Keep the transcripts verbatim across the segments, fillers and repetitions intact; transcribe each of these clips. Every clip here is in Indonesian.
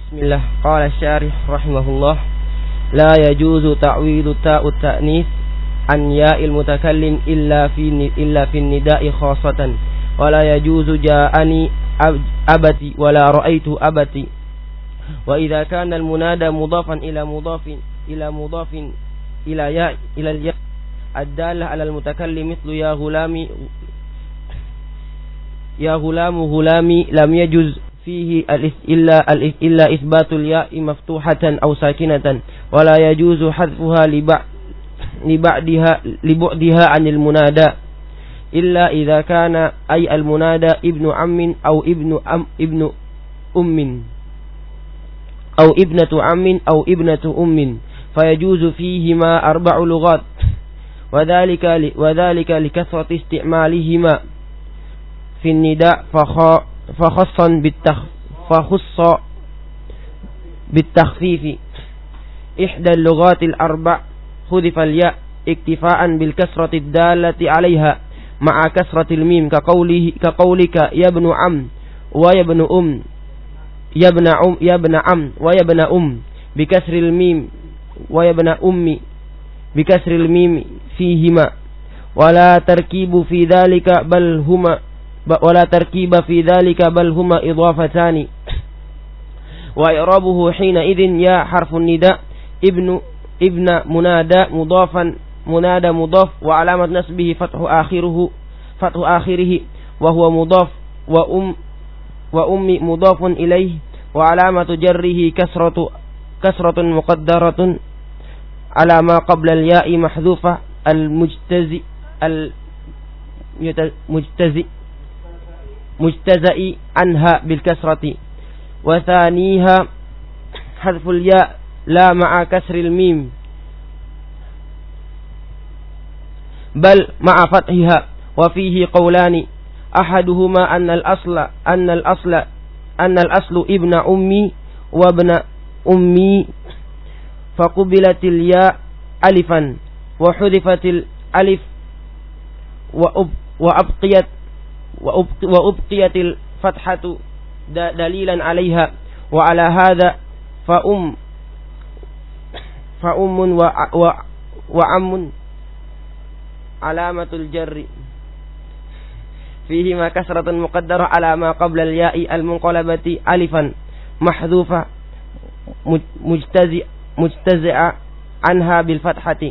Bismillah. Qala syarih rahimahullah, la yajuzu ta'widu ta'ut ta'nis an ya'il mutakallim illa fi illa fi nida'i khassatan, wa la yajuzu ja'ani abati wa la ra'aitu abati. Wa idza kana al-munada mudafan ila mudafin ila mudafin ila ya ila al-ya ad-dalla 'ala al-mutakallim mithlu ya ghulami ya ghulamu ghulami lam yajuz فيه إلا إلا إثبات الياء مفتوحة أو ساكنة، ولا يجوز حذفها لبعدها لبعدها عن المنادى إلا إذا كان أي المنادى ابن عم أو ابن أم ابن أم أو ابنة عم أو ابنة أم، فيجوز فيهما أربع لغات، وذلك وذلك لكثرة استعمالهما في النداء فخا فخصا بالتخ فخص بالتخفيف. إحدى اللغات الأربع حذف الياء اكتفاء بالكسرة الدالة عليها مع كسرة الميم كقوله كقولك يا ابن عم ويا ابن أم يا ابن عم يا ابن عم ويا ابن أم بكسر الميم ويا ابن أم بكسر الميم فيهما، ولا تركيب في ذلك بل هما ولا تركيب في ذلك بل هما إضافتان، وإعرابه حينئذ يا حرف النداء ابن ابن منادى مضافا منادى مضاف وعلامة نسبه فتح آخره فتح آخره وهو مضاف وأم وأم مضاف إليه وعلامة جره كسرة كسرة مقدرة على ما قبل الياء محذوفة المجتزئ المجتزئ مجتزئ عنها بالكسرة، وثانيها حذف الياء لا مع كسر الميم بل مع فتحها، وفيه قولان أحدهما أن الأصل أن الأصل أن الأصل ابن أمي وابن أمي فقبلت الياء ألفا وحذفت الألف وأبقيت وأبقيت الفتحة دليلا عليها، وعلى هذا فأم فأم وعم علامة الجر فيهما كسرة مقدرة على ما قبل الياء المنقلبة ألفا محذوفة مجتزئ مجتزئة عنها بالفتحة.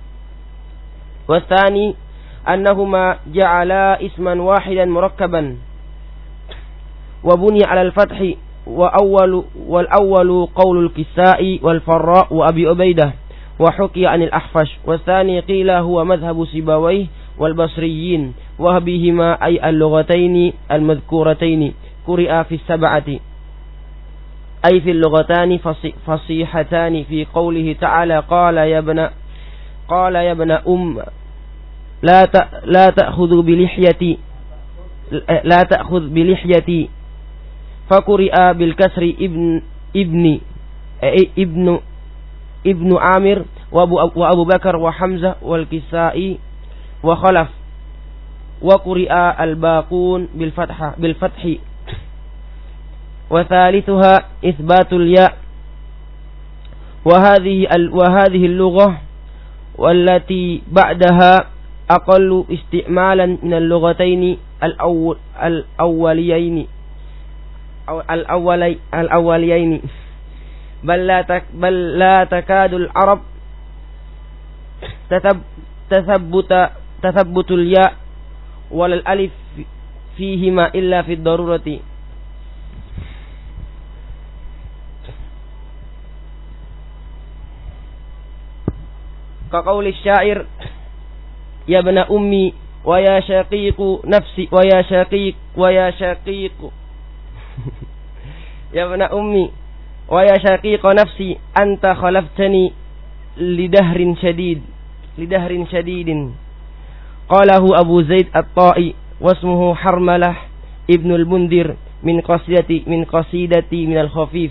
والثاني أنهما جعلا اسما واحدا مركبا وبني على الفتح، وأول والأول قول الكسائي والفراء وأبي عبيدة وحكي عن الأحفش، والثاني قيل هو مذهب سيبويه والبصريين، وبهما أي اللغتين المذكورتين قرئ في السبعة أي في اللغتان فصيحتان في قوله تعالى قال يا ابن قال يا ابن أم لا لا تأخذ بلحيتي لا تأخذ بلحيتي، فقرئ بالكسر ابن ابن ابن ابن عامر وأبو بكر وحمزة والكسائي وخلف، وقرئ الباقون بالفتح بالفتح. وثالثها إثبات الياء، وهذه وهذه اللغة والتي بعدها أقل استعمالا من اللغتين الأول الأوليين الأولي الأوليين بل لا تك بل لا تكاد العرب تثبت تثبت الياء ولا الألف فيهما إلا في الضرورة. كقول الشاعر يا ابن أمي ويا شقيق نفسي ويا شقيق ويا شقيق يا ابن أمي ويا شقيق نفسي أنت خلفتني لدهر شديد لدهر شديد. قاله أبو زيد الطائي واسمه حرملة ابن المنذر من قصيدة من قصيدة من الخفيف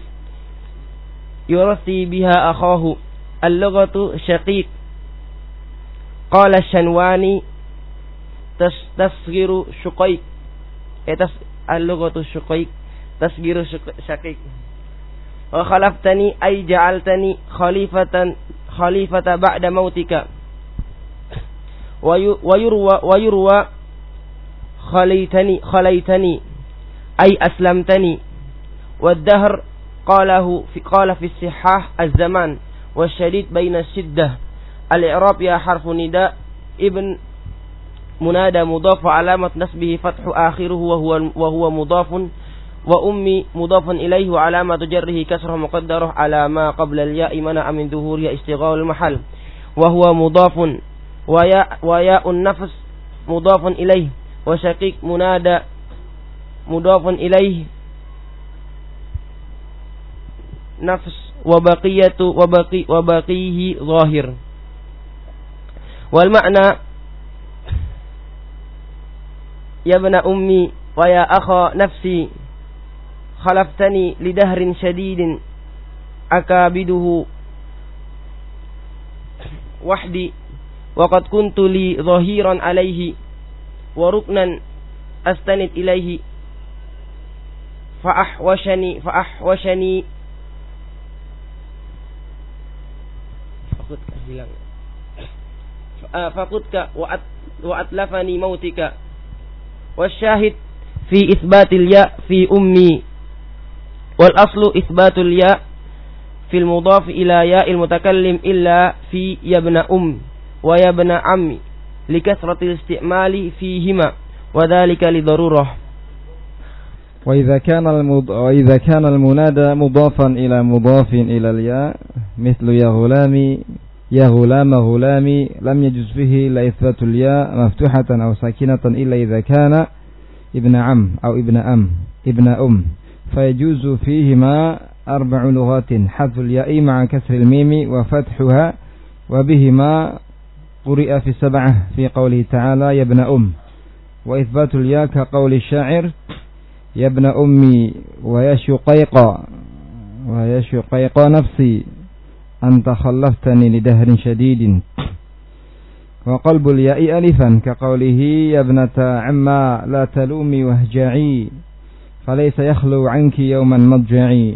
يرثي بها أخاه. اللغة شقيق. قال الشنواني تصغير شقيق اللغة شقيق تصغير شقيق wa khalaftani ay ja'altani khalifatan khalifata ba'da mautika wa yurwa wa yurwa khalaitani khalaitani ay aslamtani wad-dahr qalahu fi qala fi as-sihah az-zaman wasyadid baina as-siddah al-i'rab ya harfu nida ibn munada mudhaf alamat nasbihi fathu akhiruhu wa huwa wa huwa mudhafun wa ummi mudhafun ilaihi wa alamatu jarrihi kasrah muqaddarah ala ma qabla al-ya'i mana min dhuhuriha istighal al-mahal wa huwa mudhafun wa ya wa ya'un nafs mudhafun ilaihi wa syaqiq munada mudhafun ilaihi nafs wa baqiyatu wa baqi wa baqihi zahir wal ma'na ya ibna ummi wa ya akha nafsi khalaftani lidahrin syadidin akabiduhu wahdi wa qad kuntu li zahiran alaihi wa ruknan astanid ilaihi fa ahwashani fa ahwashani fakutka hilang fakutka wa at wa atlafani mautika wasyahid fi isbatil ya fi ummi wal aslu isbatul ya fil mudhaf ila ya'il mutakallim illa fi yabna um wa yabna ammi likasratil istimali fihima wa dhalika lidarurah wa idza kana al wa idza kana al munada mudhafan ila mudhafin ila al ya mithlu ya ghulami ya ghulama ghulami lam yajuz fihi la ithbatul ya maftuhatan aw sakinatan illa idza kana ibna am aw ibna am ibna um فيجوز فيهما أربع لغات حذف الياء مع كسر الميم وفتحها وبهما قرئ في السبعة في قوله تعالى يا ابن أم وإثبات الياء كقول الشاعر يا ابن أمي ويا شقيق ويا شقيق نفسي أنت خلفتني لدهر شديد وقلب الياء ألفا كقوله يا ابنة عما لا تلومي واهجعي falaysa yakhlu anki yawman madja'i.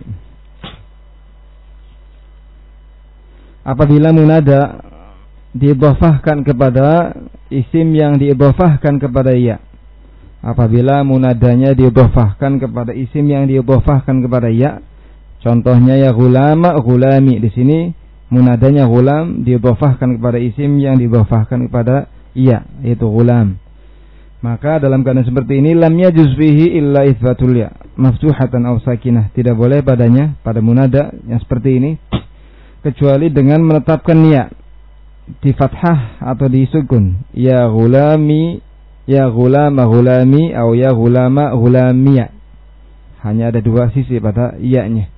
Apabila munada diidhafahkan kepada isim yang diidhafahkan kepada ya. Apabila munadanya diidhafahkan kepada isim yang diidhafahkan kepada ya. Contohnya ya ghulama, ghulami. Di sini munadanya ghulam diidhafahkan kepada isim yang diidhafahkan kepada ya, yaitu ghulam. Maka dalam keadaan seperti ini lam yajuz fihi illa itsbatul ya maftuhatan aw sakinah, tidak boleh padanya pada munada yang seperti ini kecuali dengan menetapkan ya di fathah atau di sukun, ya ghulami, ya ghulama ghulami atau ya ghulama ghulamiyah. Hanya ada dua sisi pada ya-nya.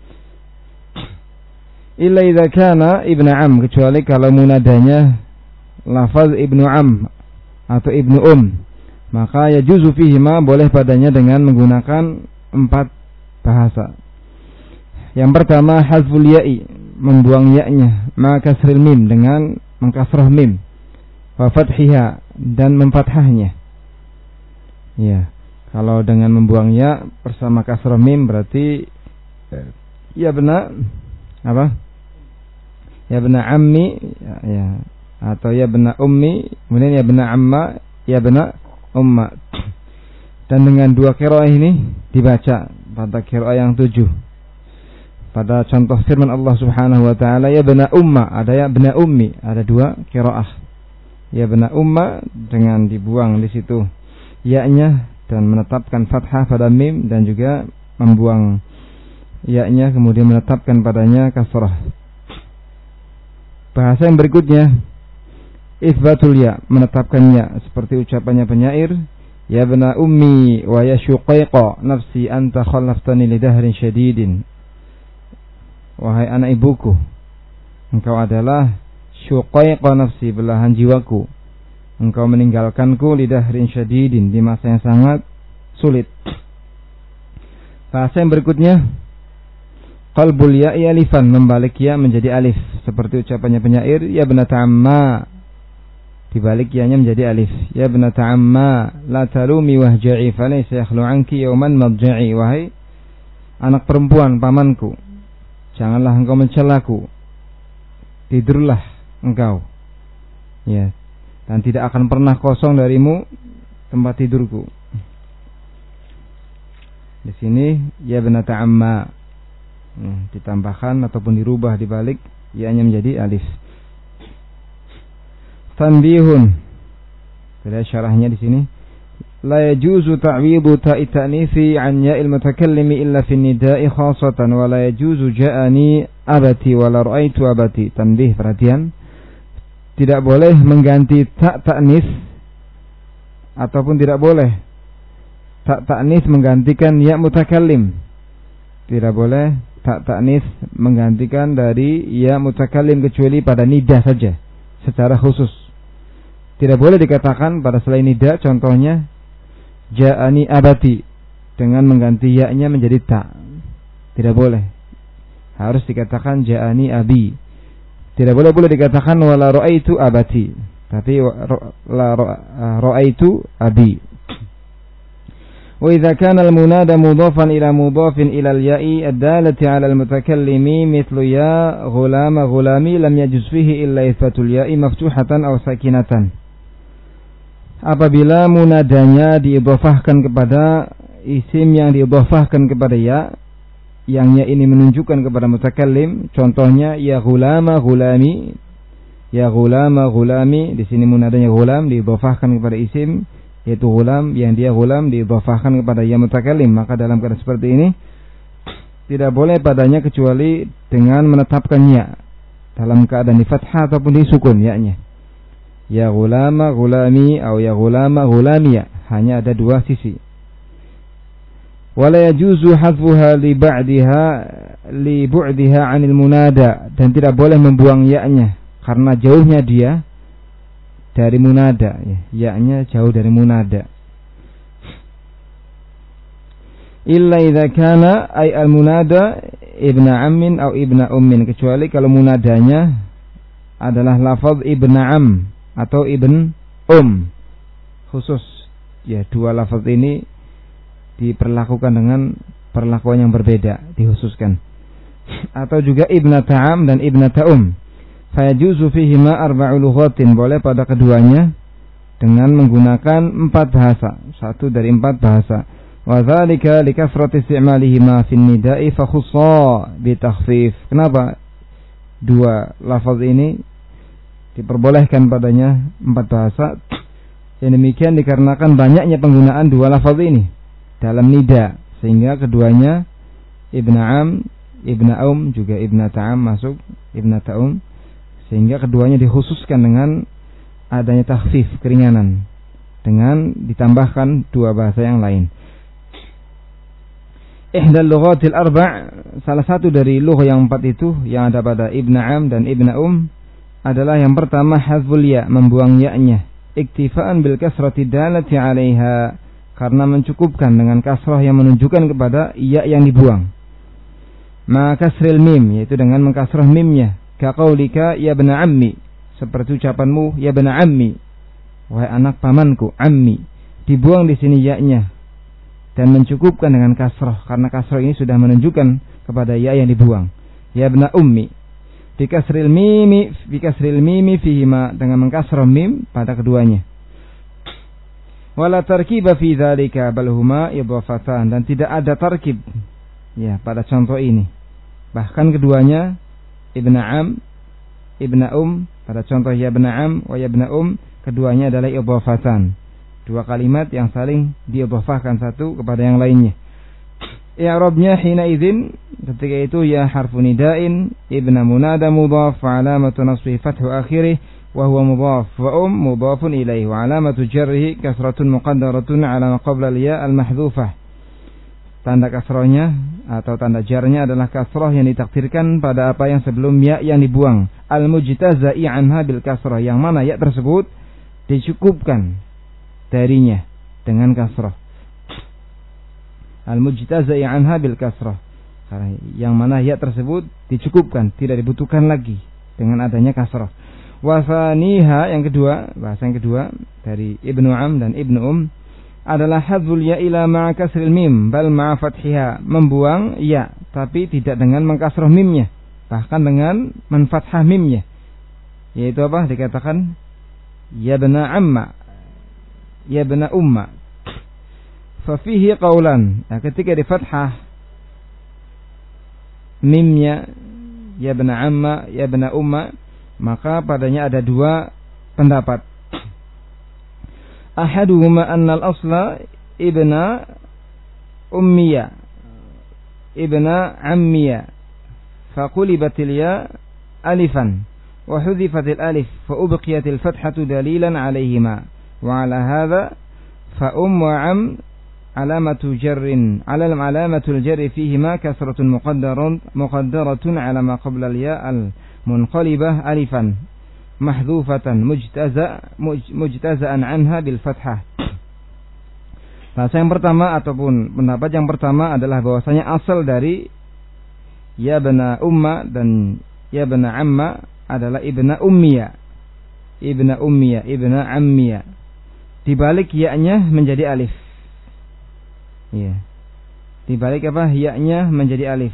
Illa idza kana ibnu am, kecuali kalau munadanya lafaz ibnu am atau ibnu um, maka ya juzu fihima, boleh padanya dengan menggunakan empat bahasa. Yang pertama hazful ya'i, membuang ya-nya, maka kasril mim, dengan mengkasrah mim, wa fathiha, dan memfathahnya. Ya, kalau dengan membuang ya bersama kasrah mim berarti ya benar apa? Ya benar ammi, ya, ya, atau ya benar ummi, kemudian ya benar amma, ya benar umma. Dan dengan dua qiraah ini dibaca pada qiraah yang tujuh. Pada contoh firman Allah Subhanahu wa taala ya bena umma, ada ya bena ummi, ada dua qiraah. Ya bena umma dengan dibuang di situ ya-nya dan menetapkan fathah pada mim, dan juga membuang ya-nya kemudian menetapkan padanya kasrah. Bahasa yang berikutnya itsbatul ya, menetapkan ya, seperti ucapannya penyair ya bena ummi wa ya syuqaiqa nafsi anta khallaftani lidahrin syadidin. Wahai anak ibuku, engkau adalah syuqaiqa nafsi, belahan jiwaku, engkau meninggalkanku lidahrin syadidin, di masa yang sangat sulit. Bahasa yang berikutnya qalbul ya'i alifan, membalik ya menjadi alif, seperti ucapannya penyair ya benata amma, dibalik ya-nya menjadi alif. Ya benata amma la talumi wahja'i falaysa yakhlu anki yawman madja'i. Wahai anak perempuan pamanku, janganlah engkau mencelaku, tidurlah engkau, ya, dan tidak akan pernah kosong darimu tempat tidurku. Di sini ya benata amma, hmm, ditambahkan ataupun dirubah dibalik ya-nya menjadi alif. Tanbihun, ada syarahnya di sini. La yajuzu ta'widu ta'i ta'nisi an ya'il mutakallimi illa fi nida'i khasatan wa la yajuzu ja'ani abati wa la ra'aitu abati. Tanbih, perhatian. Tidak boleh mengganti tak ta'nis ataupun tidak boleh tak ta'nis menggantikan ya mutakallim. Tidak boleh tak ta'nis menggantikan dari ya mutakallim kecuali pada nida saja secara khusus. Tidak boleh dikatakan pada selain nida, contohnya ja'ani abati dengan mengganti ya-nya menjadi ta. Tidak boleh. Harus dikatakan ja'ani abi. Tidak boleh boleh dikatakan wala ra'aitu abati, tapi la ra'aitu abi. Wa idza kana al-munada mudhafan ila mudhafin ila al-ya'i ad-dalati 'ala al-mutakallimi mithlu ya ghulama ghulami lam yajuz fihi illa ithbatul ya'i maftuhatan aw sakinatan. Apabila munadanya diidhafahkan kepada isim yang diidhafahkan kepada ya, yang ya ini menunjukkan kepada mutakallim, contohnya ya ghulama ghulami, ya ghulama ghulami, di sini munadanya ghulam diidhafahkan kepada isim yaitu ghulam, yang dia ghulam diidhafahkan kepada ya mutakallim, maka dalam keadaan seperti ini tidak boleh padanya kecuali dengan menetapkan ya dalam keadaan di fathah ataupun di sukun ya-nya. Ya ghulama ghulami atau ya ghulama ghulamiyah, hanya ada dua sisi. Wala yajuzu hadfuha li ba'diha li bu'diha 'anil munada, dan tidak boleh membuang ya-nya karena jauhnya dia dari munada, ya, ya-nya jauh dari munada. Illa idza kana ay al munada ibna ammin atau ibna ummin, kecuali kalau munadanya adalah lafaz ibna am atau ibn um, khusus, ya, dua lafaz ini diperlakukan dengan perlakuan yang berbeda, dikhususkan. Atau juga ibna ta'am dan ibna ta'um, fayajuzu fihima arba'u lughatin, boleh pada keduanya dengan menggunakan empat bahasa, satu dari empat bahasa. Wa dzalika likasrati isti'malihima fin nida'i fa khussa bi takhfif. Kenapa dua lafaz ini diperbolehkan padanya empat bahasa? Yang demikian dikarenakan banyaknya penggunaan dua lafaz ini dalam nida, sehingga keduanya ibna am, ibna um, juga ibna ta'am masuk, ibna ta'um, sehingga keduanya dikhususkan dengan adanya takhfif, keringanan, dengan ditambahkan dua bahasa yang lain. Ihdal lughatil arba', salah satu dari lughah yang empat itu yang ada pada ibna am dan ibna um adalah yang pertama hadzful ya, membuang ya-nya, iktifaan bil kasrati dalati 'alaiha, karena mencukupkan dengan kasrah yang menunjukkan kepada ya yang dibuang. Ma kasril mim, yaitu dengan mengkasrah mimnya, ka qaulika ya bna ammi, seperti ucapanmu ya bna ammi, wahai anak pamanku, ammi, dibuang di sini ya-nya dan mencukupkan dengan kasrah, karena kasrah ini sudah menunjukkan kepada ya yang dibuang. Ya bna ummi, bi kasril mimi, bi kasril mimi fihima, dengan mengkasrah mim pada keduanya. Wala tarkiba fi dzalika bal huma idhafatan, dan tidak ada tarkib, ya, pada contoh ini. Bahkan keduanya ibna am, ibna um, pada contoh ya ibna am wa ya ibna um, keduanya adalah idhafatan, dua kalimat yang saling diidhafahkan satu kepada yang lainnya. I'rabnya hina idzin, ketika itu ya harfu nida'in, ibna munada mudhaf, alamatu nasbi fathu akhirih, wa huwa mudhaf, wa um mudhafun ilaihi, wa alamatu jarrihi kasratun muqaddaratun ala ma qabla al-ya al-mahdhufah. Tanda kasrahnya atau tanda jarnya adalah kasrah yang ditakdirkan pada apa yang sebelum ya yang dibuang. Al-mujtaza'i anha bil kasrah, yang mana ya tersebut dicukupkan darinya dengan kasrah. Al-mujtaza'i anha bil kasrah, yang mana ya tersebut dicukupkan, tidak dibutuhkan lagi dengan adanya kasrah. Wa thaniha, yang kedua, bahasa yang kedua dari Ibnu Am dan Ibnu Um, adalah hadzul ya ila ma'a kasril mim bal ma'a fathiha, membuang ya tapi tidak dengan mengkasrah mimnya, bahkan dengan menfathah mimnya. Yaitu apa? Dikatakan ya bana amma, ya bana umma. Fa fihi qaulan. Nah, ketika di fathah mimnya ya bana amma, ya bana umma, maka padanya ada dua pendapat. Ahaduhuma anna al-asla ibna ummiya ibna ammiya faqulibatil ya alifan wa hudhifatil alif fa ubqiyatil fathatu dalilan alayhima wa ala hadha fa um wa am alamatu jarrin ala alamatul jarri fihima kasratun muqaddaratun muqaddaratun ala ma qabla al-ya al-munqalibah alifan mahdhufatan mujtaza mujtazaan anha bil fathah. Bahasa yang pertama ataupun pendapat yang pertama adalah bahwasanya asal dari ya bana umma dan ya bana amma adalah ibna ummiya, ibna ummiya, ibna ammiya. Dibalik ya-nya menjadi alif. Ya. Dibalik apa? Ya-nya menjadi alif.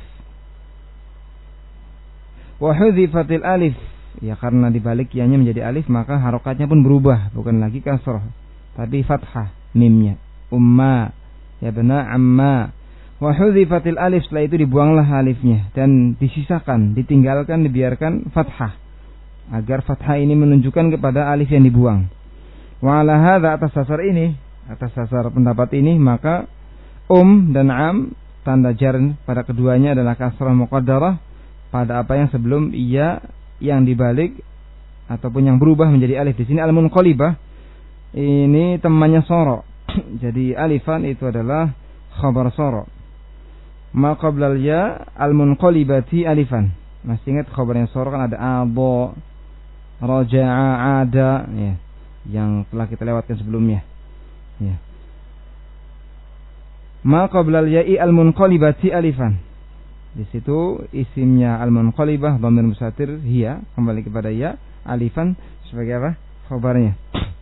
Wa hudhifatil alif. Ya karena dibalik ya-nya menjadi alif maka harokatnya pun berubah, bukan lagi kasrah tapi fathah mimnya. Umma ya bana amma. Wa hudhifatil alif, setelah itu dibuanglah alifnya dan disisakan, ditinggalkan, dibiarkan fathah agar fathah ini menunjukkan kepada alif yang dibuang. Wa ala hadza, atas dasar ini, atas dasar pendapat ini, maka um dan am tanda jar pada keduanya adalah kasrah muqaddarah pada apa yang sebelum iya yang dibalik ataupun yang berubah menjadi alif. Di sini al-munqalibah ini temannya soro. Jadi alifan itu adalah khabar soro. Ma qablal ya al-munqalibati alifan. Masih ingat khabarnya soro kan ada adha, raja'a, ada ya, yang telah kita lewatkan sebelumnya. Ya. Ma qablal ya'i al-munqalibati alifan. Di situ isimnya al-munqalibah dhamir mustatir hiya, kembali kepada ya, alifan sebagai apa? Khabarnya.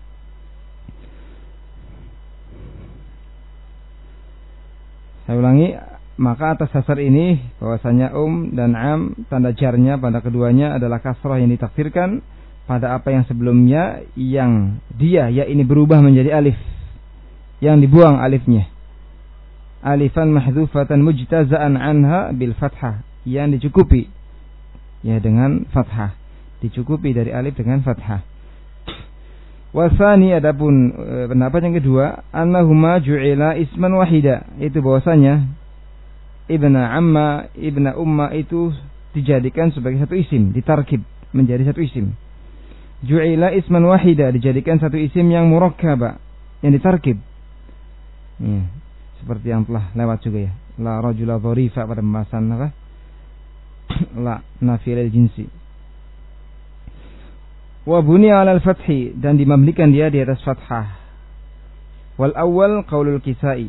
Saya ulangi, maka atas dasar ini bahwasanya um dan am tanda jarnya pada keduanya adalah kasrah yang ditakdirkan pada apa yang sebelumnya yang dia ya ini berubah menjadi alif, yang dibuang alifnya. Alifan mahdhufatan mujtazaan anha bil fathah, yang dicukupi ya dengan fathah, dicukupi dari alif dengan fathah. Wasani, adapun e, pendapat yang kedua, annahuma ju'ila isman wahida, itu bahwasanya ibna amma, ibna umma itu dijadikan sebagai satu isim, ditarkib menjadi satu isim. Ju'ila isman wahida, dijadikan satu isim yang murakkaba, yang ditarkib. Ya. Seperti yang telah lewat juga ya. La rajula dharifa pada pembahasan apa? La nafi lil jinsi. Wa buniya 'ala al-fathi, dan dimamlikan dia di atas fathah. Wal awwal qaulul Kisai.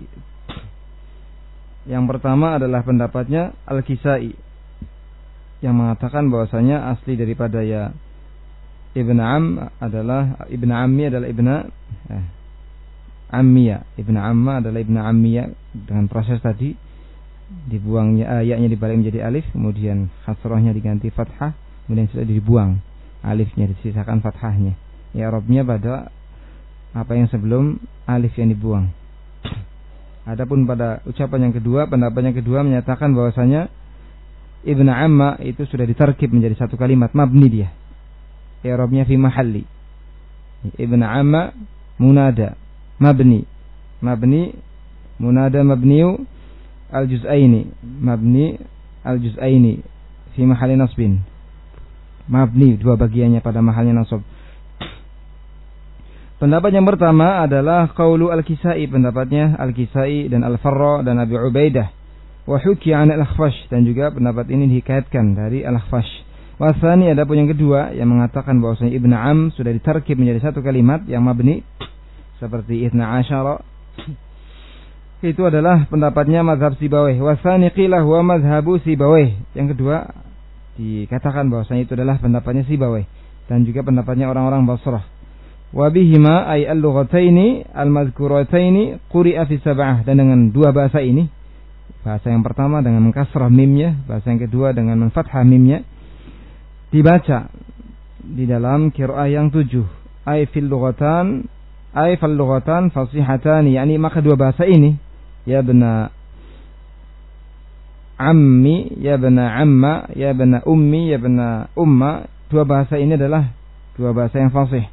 Yang pertama adalah pendapatnya Al-Kisai yang mengatakan bahwasanya asli daripada ya Ibn Am adalah Ibn Ammi adalah Ibn eh, Ammiya, Ibn Amma adalah Ibn Ammiya, dengan proses tadi dibuangnya ayatnya dibalik menjadi alif, kemudian kasrahnya diganti fathah, kemudian sudah dibuang alifnya, disisakan fathahnya. Ya Arabnya pada apa yang sebelum alif yang dibuang. Adapun pada ucapan yang kedua, pendapat yang kedua menyatakan bahwasanya Ibn Amma itu sudah ditarkib menjadi satu kalimat mabni dia. Ya Arabnya fi mahalli. Ibn Amma munada mabni, mabni munada mabniu al-juz'aini, mabni al-juz'aini fi mahalli nasbin, mabni dua bagiannya pada mahalnya nasab. Pendapat yang pertama adalah qaulu al-Kisai, pendapatnya al-Kisai dan al-Farra dan Abi Ubaidah. Wa hukiya 'an al-Akhfash, dan juga pendapat ini dihikayatkan dari al-Akhfash. Wa tsani, adapun yang kedua yang mengatakan bahwasanya Ibn Am sudah ditarkib menjadi satu kalimat yang mabni seperti Ithna Asyara, itu adalah pendapatnya mazhab Sibawayh. Wa tsani qila huwa mazhabu Sibawayh, yang kedua dikatakan bahwasanya itu adalah pendapatnya Sibawayh dan juga pendapatnya orang-orang Basrah. Wa bihima ay al-lughataini al-madhkurataini quri'a fi sab'ah, dan dengan dua bahasa ini, bahasa yang pertama dengan kasrah mimnya, bahasa yang kedua dengan fathah mimnya, dibaca di dalam qiraah yang tujuh. Ay fil lughatan ay fal lughatan fasihatan, yakni maka dua bahasa ini, ya bena ammi, ya bena amma, ya bena ummi, ya bena umma, dua bahasa ini adalah dua bahasa yang fasih.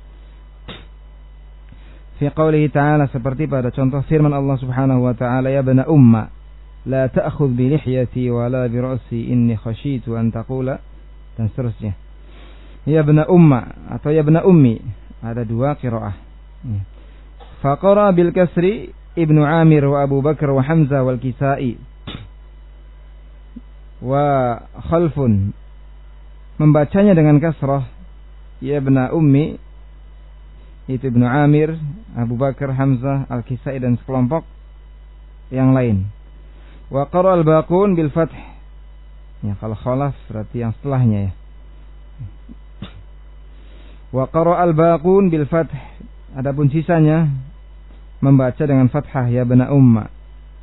Fi qoulihi ta'ala, seperti pada contoh firman Allah Subhanahu wa ta'ala, ya bena umma la ta'khudh bi lihyati wa la bi ra'si inni khashitu an taqula, dan seterusnya. Ya bena umma atau ya bena ummi, ada dua qiraah. Fa qara bil kasri Ibnu Amir wa Abu Bakar wa Hamzah wal Kisai wa Khalfun, membacanya dengan kasrah ya bena ummi, itu Ibnu Amir, Abu Bakar, Hamzah, Al-Kisai dan sekelompok yang lain. Wa qara al-baqun bil fath, ya kalau khalaf berarti yang setelahnya ya. Wa qara al-baqun bil fath, adapun sisanya membaca dengan fathah ya bena umma.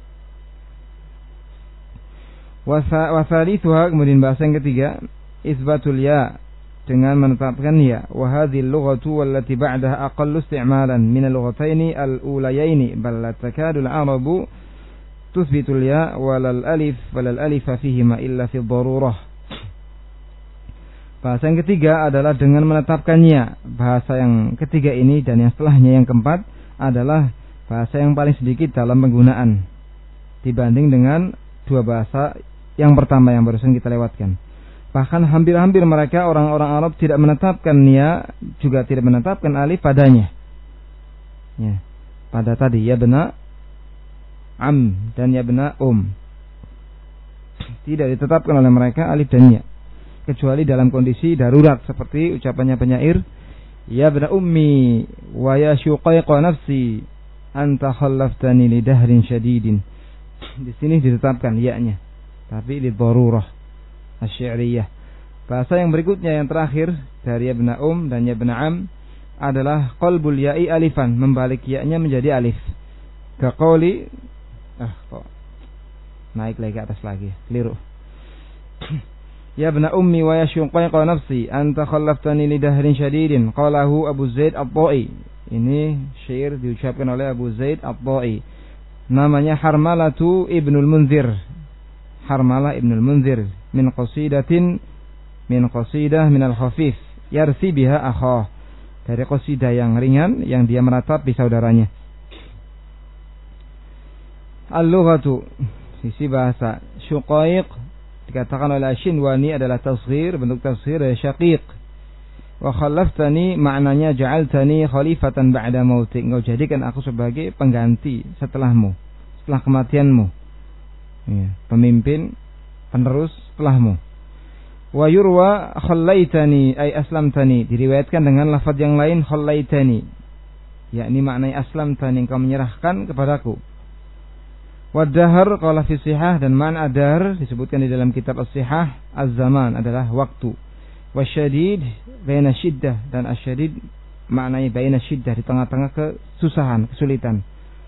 Wa thalithuha, kemudian bahasa yang ketiga, isbatul ya, dengan menetapkan ya. Wa hadhil lughatu wallati ba'daha aqallu isti'malan min al-lughataini al-ulayaini bal la takadu al-arabu tuthbitul ya walal alif walal alifa fihima illa fi dharurah. Bahasa yang ketiga adalah dengan menetapkannya. Bahasa yang ketiga ini dan yang setelahnya yang keempat adalah bahasa yang paling sedikit dalam penggunaan dibanding dengan dua bahasa yang pertama yang barusan kita lewatkan. Bahkan hampir-hampir mereka orang-orang Arab tidak menetapkan ya, juga tidak menetapkan alif padanya. Ya, pada tadi ya bena am dan ya bena um, tidak ditetapkan oleh mereka alif dan ya, kecuali dalam kondisi darurat seperti ucapannya penyair, ya bena ummi wa ya syuqaiqa nafsi anta khallaftani li dahrin syadidin. Di sini ditetapkan ya-nya, tapi di darurah asy-syi'riyah. Bahasa yang berikutnya yang terakhir dari ya bena um dan ya bena am adalah qalbul ya'i alifan, membalik ya-nya menjadi alif. Ka qauli, ah kok naik lagi ke atas lagi, keliru. Ya bena ummi wa yashqa nafsi anta khallaftani li dahrin syadidin, qalahu Abu Zaid At-Ta'i. Ini syair diucapkan oleh Abu Zaid At-Ta'i. Namanya Harmalatu Ibnul Munzir. Harmalah Ibnul Munzir min qasidatin min qasidah min al-khafif yarsi biha akhah, dari qasidah yang ringan yang dia meratapi saudaranya. Al-lughatu, sisi bahasa. Syuqaiq dikatakan oleh Ashinwani adalah tasghir, bentuk tasghir dari syaqiq. Wa khallaftani maknanya ja'altani khalifatan ba'da mautik, engkau jadikan aku sebagai pengganti setelahmu, setelah kematianmu, ya, pemimpin penerus setelahmu. Wa yurwa khallaitani ay aslamtani, diriwayatkan dengan lafaz yang lain khallaitani, yakni maknanya aslamtani, engkau menyerahkan kepadaku. Wa dahar qala fi sihah, dan makna dahar disebutkan di dalam kitab as-sihah, az-zaman adalah waktu. Wasyadid baina syiddah, dan asyadid maknanya baina syiddah, di tengah-tengah kesusahan, kesulitan.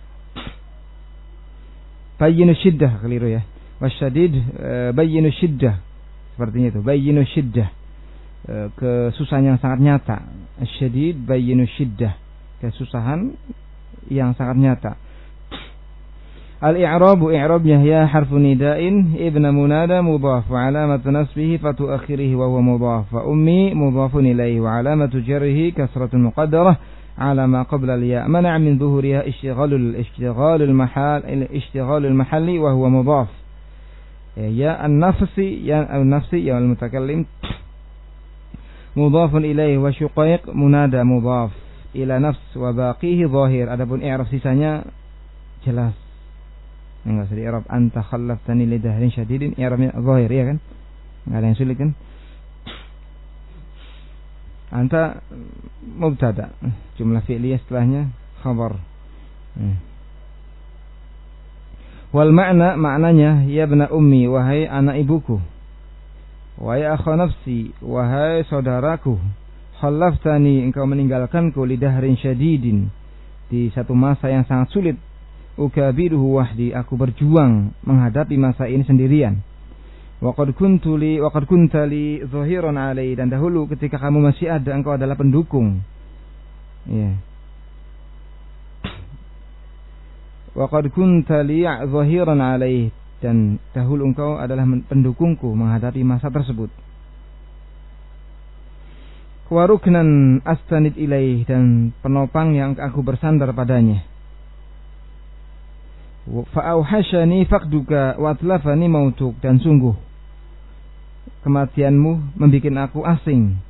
Bayyinu syiddah, keliru ya. Wasyadid e, bayyinu syiddah, sepertinya itu, bayyinu syiddah, e, kesusahan yang sangat nyata. Asyadid bayyinu syiddah, kesusahan yang sangat nyata. Al-i'rabu, i'rabnya ya harfu nida'in ibna munada mudhaf wa alamatu nasbihi fatu akhirih wa huwa mudhaf wa ummi mudhafun ilaihi wa alamatu jarrihi kasratun muqaddarah ala ma qabla al-ya' mana' min dhuhuriha ishtighalul ishtighalul mahal ishtighalul mahalli wa huwa mudhaf. Ya an-nafsi ya an-nafsi ya al-mutakallim mudhafun ilaihi wa syuqaiq munada mudhaf ila nafs wa baqihi dhahir. Adapun i'rab sisanya jelas, enggak usah di-i'rab. Anta khallaftani li dahrin syadidin, i'rabnya zahir ya kan, enggak ada yang sulit kan. Anta mubtada, jumlah fi'liyah setelahnya khabar. hmm. Wal makna, maknanya ya bena ummi, wahai anak ibuku. Wahai akha nafsi, wahai saudaraku. Khallaftani, engkau meninggalkanku lidahrin syadidin, di satu masa yang sangat sulit. Ukabiruhu wahdi, aku berjuang menghadapi masa ini sendirian. Wa qad kuntu li wa qad kunta li zahiran alai, dan dahulu ketika kamu masih ada engkau adalah pendukung. Ya. Wa qad kunta li zahiran alai, dan dahulu engkau adalah pendukungku menghadapi masa tersebut. Wa ruknan astanid ilaih, dan penopang yang aku bersandar padanya. Fa auhashani faqduka wa atlafani mautuk, dan sungguh kematianmu membuat aku asing.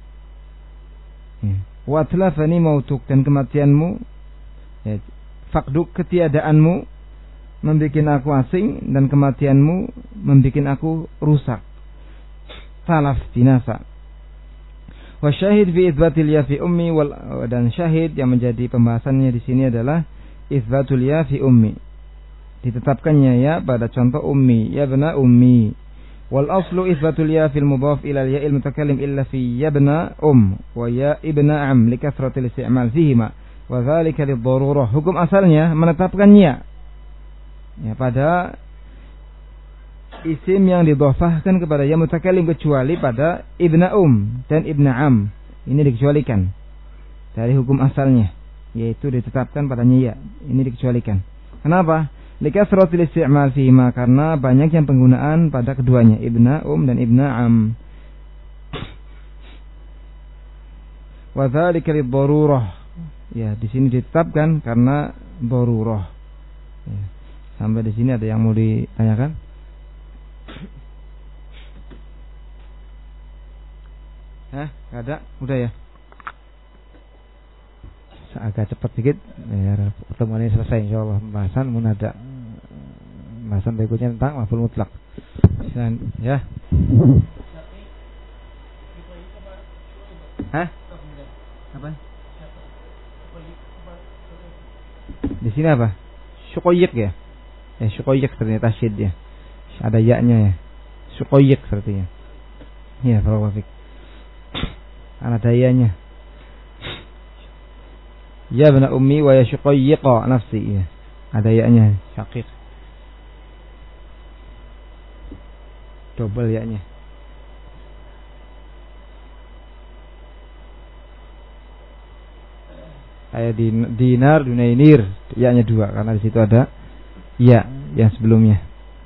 Wa atlafani mautuk, dan kematianmu, ya, faqduk, ketiadaanmu membuat aku asing, dan kematianmu membuat aku rusak. Talaf, binasa. Wa syahid fi itsbatil ya fi ummi wal, dan syahid yang menjadi pembahasannya di sini adalah itsbatul ya fi ummi, ditetapkannya ya pada contoh ummi, ya bna ummi. Wal aslu itsbatul ya fil mudhaf ila al ya'il mutakallim illa fi ya bna um wa ya ibna am likasratil isti'mal fihima wa dzalika lidh-dharurah. Hukum asalnya menetapkan ya ya pada isim yang didhafahkan kepada ya mutakallim kecuali pada ibna um dan ibna am. Ini dikecualikan dari hukum asalnya, yaitu ditetapkan padanya ya. Ini dikecualikan. Kenapa? Likasratil isti'mal fihima, karena banyak yang penggunaan pada keduanya, ibna um dan ibna am. Wa dzalika lidh-dharurah. Ya, di sini ditetapkan karena darurah. Ya. Sampai di sini ada yang mau ditanyakan? Hah? Gak ada? Udah ya? Agak cepat dikit ya, pertemuan ini selesai insyaallah. Pembahasan munada, pembahasan berikutnya tentang maf'ul mutlak ya. Hah? Apa? Di sini apa? Syuqayyiq ya? Ya syuqayyiq ternyata tasyid ya. Ada ya-nya ya. Syuqayyiq sepertinya. Ya, barakallahu fik. Ada ya-nya. Ya bna ummi wa ya syuqayyiqa nafsi, ya. Ada ya-nya, syaqiq. Double ya-nya. Kayak di dinar, dunainir, ya-nya dua karena di situ ada ya yang sebelumnya.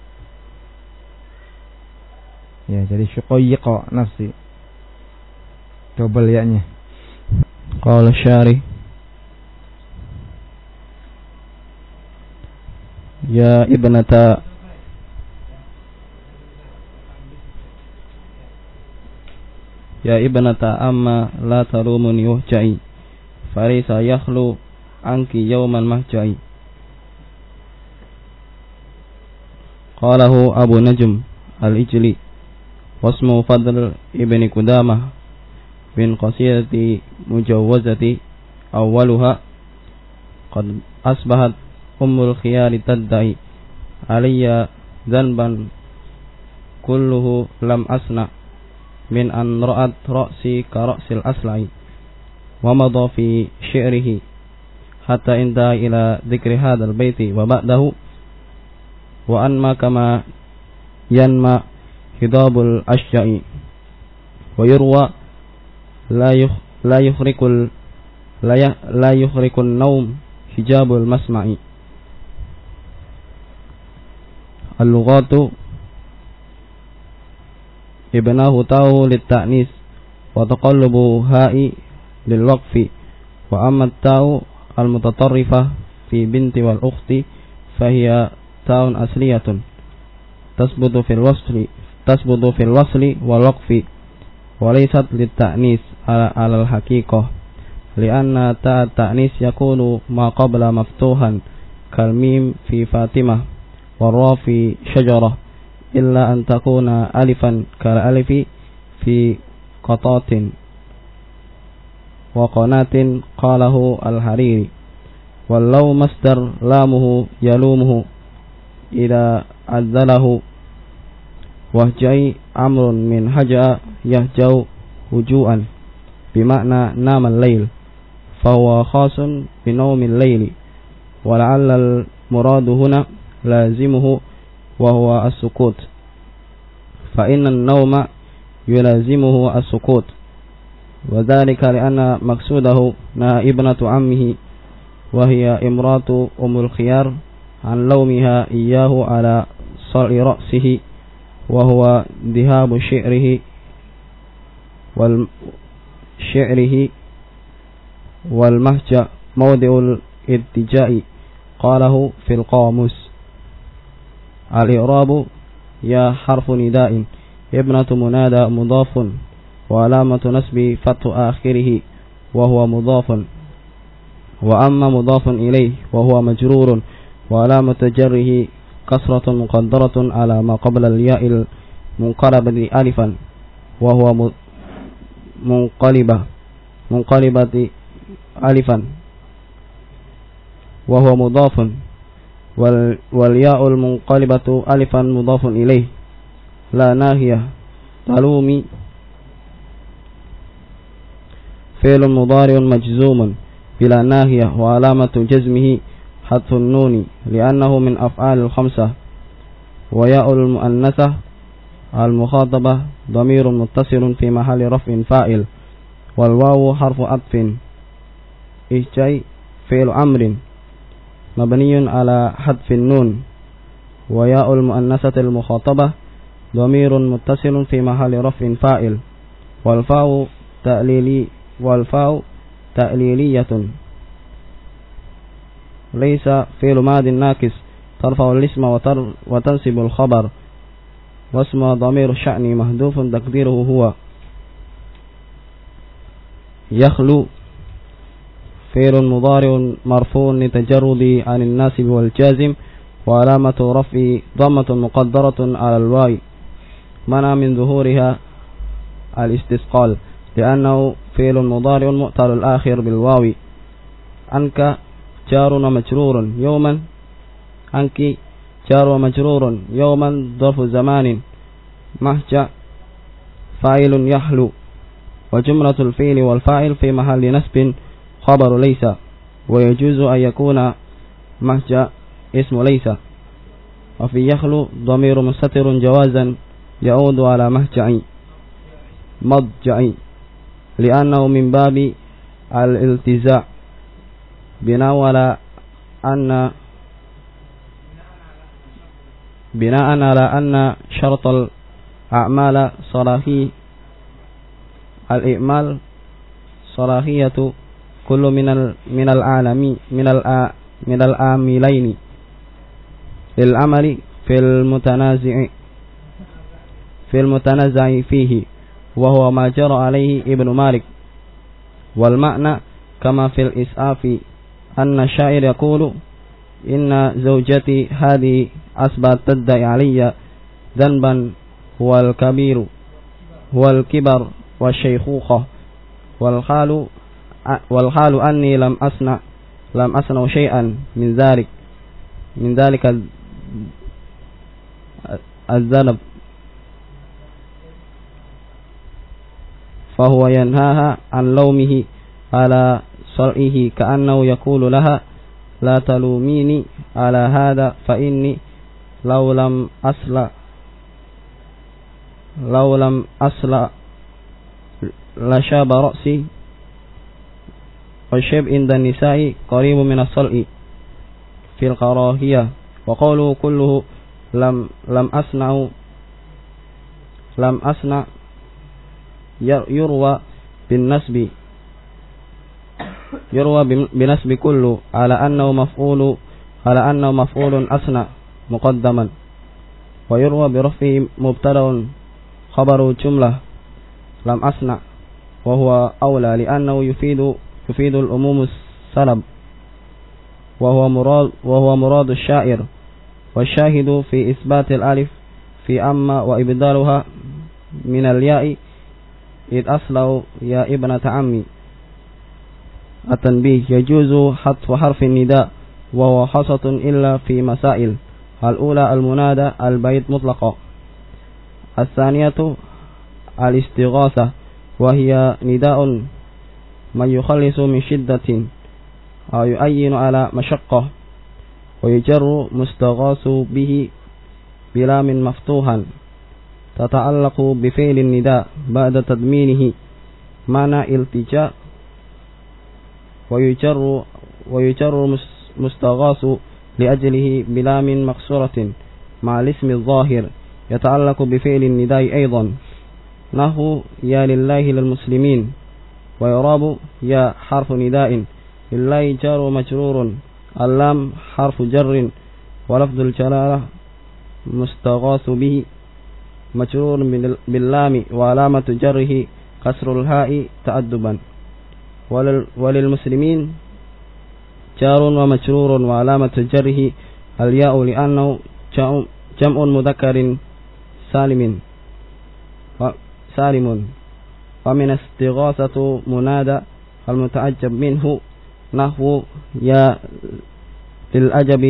Ya, jadi syuqayyiqa nafsi. Double ya-nya. Qala syarih ya ibnata ya ibnata amma la tarumuni wahjai farisa yakhlu anki yawman mahjai. Qalahu Abu Najm al-Ijli wasmu Fadl ibn Qudamah bin qasidati mujawwazati awwaluha qad asbahat ummul khiyari tadda'i alayya dhanban kulluhu lam asna min an ra'at ra'si ka ra'sil asla'i wa madha fi syi'rihi hatta inta ila dhikri hadzal baiti wa ba'dahu wa anma kama yanma hidabul asya'i wa yurwa la yukh la yukhrikul la la yukhrikun naum hijabul masma'i. Al-lughatu ibnahu ta'u lit-ta'nis wa taqallubu ha'i lil-waqfi wa amma ta'u al-mutatarrifah fi binti wal ukhti fahiya ta'un asliyatun tasbutu fil wasli tasbutu fil wasli wal waqfi wa laysat lit-ta'nis ala al-haqiqah li'anna ta'at ta'nis yakunu ma qabla maftuhan kal mim fi Fatimah warra fi syajarah illa an takuna alifan kal alifi fi qatatin wa qanatin qalahu al-Hariri wallau masdar lamuhu yalumuhu ila adzalahu wahjai amrun min haja yahjau hujuan بمعنى نام الليل فهو خاص بنوم الليل ولعل المراد هنا لازمه وهو السكوت فإن النوم يلازمه السكوت وذلك لأن مقصوده ابنة عمه وهي امرأة أم الخيار عن لومها إياه على صلع رأسه وهو ذهاب شعره والشعره والمهجة موضع الاتجاء قاله في القاموس. الإعراب يا حرف نداء ابنة منادى مضاف وعلامة نسب فتح آخره وهو مضاف وأما مضاف إليه وهو مجرور وعلامة جره كسرة مقدرة على ما قبل الياء المنقلبة ألفا وهو منقلبة منقلبة ألفا وهو مضاف والياء المنقلبة ألفا مضاف إليه لا ناهية تلومي فعل مضارع مجزوم بلا ناهية وعلامة جزمه حذف النون لأنه من أفعال الخمسة وياء المؤنثة المخاطبة ضمير متصل في محل رفع فاعل والواو حرف عطف إشجاي فعل أمر مبني على حذف النون وياء المؤنثة المخاطبة ضمير متصل في محل رفع فاعل والفاء تأليلي والفاء تأليلية ليس فعل ماض ناقص ترفع الاسم وتنصب الخبر واسم ضمير شأن محذوف تقديره هو يخلو فعل مضارع مرفوع لتجرد عن الناسب والجازم وعلامة رفع ضمة مقدرة على الواو منع من ظهورها الاستثقال لأنه فعل مضارع مؤتل الآخر بالواو. أنك جار ومجرور يوما أنك جار ومجرور يوما ظرف زمان مهجة فاعل يحلو وجملة الفعل والفاعل في محل نسب خبر ليس ويجوز أن يكون مهجة اسم ليس وفي يخلو ضمير مستتر جوازا يعود على مهجعي مضجعي لأنه من باب الالتزاء بناء على أن بناء على أن شرط الأعمال صلاحي الإعمال صلاحية كل من ال من العالمين من الع من العاملين للعمل في المتنازع في المتنازع فيه وهو ما جرى عليه ابن مالك والمعنى كما في الإسعاف أن الشاعر يقول إن زوجتي هذه أصبحت تدعي علي ذنبا هو الكبير هو الكبر والشيخوخة والحال والحال أني لم أصنع لم أصنع شيئا من ذلك من ذلك الذنب فهو ينهاها عن لومه على صرعه كأنه يقول لها لا تلوميني على هذا فإني لو لم أصل لو لم أصل لشاب رأسي والشيب عند النساء قريب من الصلع في الكراهية وقوله كله لم لم أصنع لم أصنع يروى بالنسب يروى بنسب كله على أنه مفعول على أنه مفعول أصنع مقدما ويروى برفع مبتدأ خبر جملة لم أصنع وهو أولى لأنه يفيد يفيد العموم السلب وهو مراد وهو مراد الشاعر والشاهد في إثبات الألف في أما وإبدالها من الياء إذ أصله يا ابنة عمي. التنبيه يجوز حذف حرف النداء وهو خاصة إلا في مسائل الأولى المنادى البعيد مطلقا الثانية الاستغاثة وهي نداء من يخلص من شدة أو يؤين على مشقة ويجر مستغاث به بلام مفتوحا تتعلق بفعل النداء بعد تضمينه معنى التجاء ويجر ويجر مستغاث لأجله بلام مكسورة مع الاسم الظاهر يتعلق بفعل النداء أيضا نحو يا لله للمسلمين ويراب يا حرف نداء لله جار مجرور اللام حرف جر ولفظ الجلالة مستغاث به مجرور باللام وعلامة جره كسر الهاء تأدبا وللمسلمين جار ومجرور وعلامة جره الياء لأنه جمع مذكر سالم سالم ومن استغاثة منادى المتعجب منه نحو يا للعجب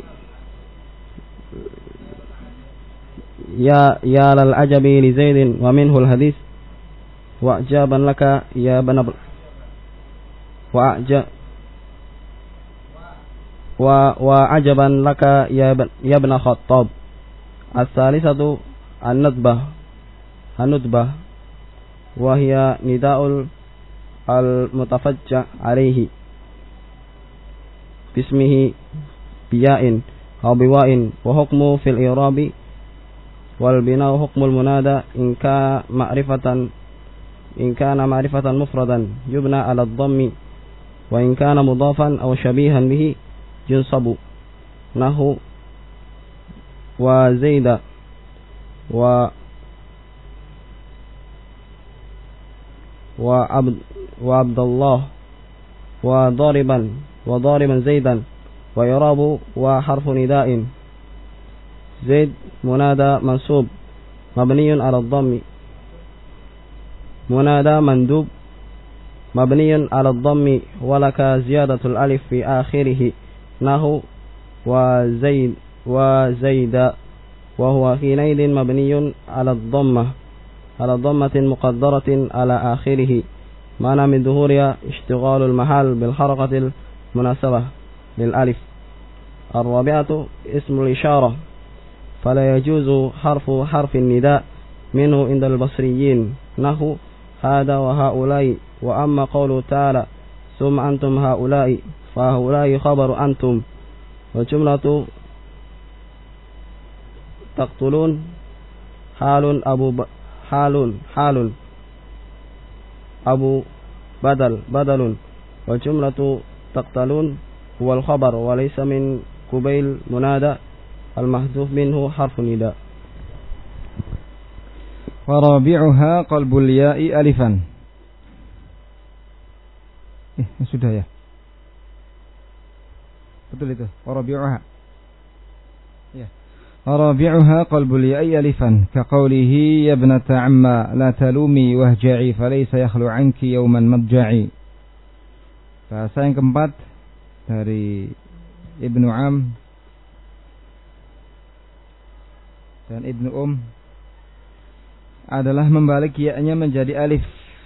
يا يا للعجب لزيد ومنه الحديث وأعجابا لك يا بن وأعجب وعجبا لك يا ابن خطاب. الثالثة الندبة الندبة وهي نداء المتفجع عليه باسمه بياء أو بواء وحكمه في الإعراب والبناء حكم المنادى إن كان معرفة إن كان معرفة مفردا يبنى على الضم وإن كان مضافا أو شبيها به ينصب نحو وزيد و وعبد وعبد الله وضاربا وضاربا زيدا ويراب وحرف نداء زيد منادى منصوب مبني على الضم منادى مندوب مبني على الضم ولك زيادة الألف في آخره نحو وزيد وزيد وهو حينئذ مبني على الضمة على ضمة مقدرة على آخره معنى من ظهورها اشتغال المحل بالحركة المناسبة للألف. الرابعة اسم الإشارة فلا يجوز حرف حرف النداء منه عند البصريين نحو هذا وهؤلاء. وأما قوله تعالى ثم أنتم هؤلاء فهؤلاء خبر أنتم وجملة تقتلون حال أبو ب... حال حال أبو بدل بدل وجملة تقتلون هو الخبر وليس من قبيل منادى المحذوف منه حرف نداء. ورابعها قلب الياء ألفا. Eh, sudah ya. Betul itu. Warabi'uha. Ya. Warabi'uha qalbul ya'i alifan ka qawlihi ya ibnata amma la talumi wahja'i falaysa yakhlu 'anki yawman madja'i. Bahasa yang keempat dari Ibnu Am dan Ibnu Um adalah membalik ya-nya menjadi alif.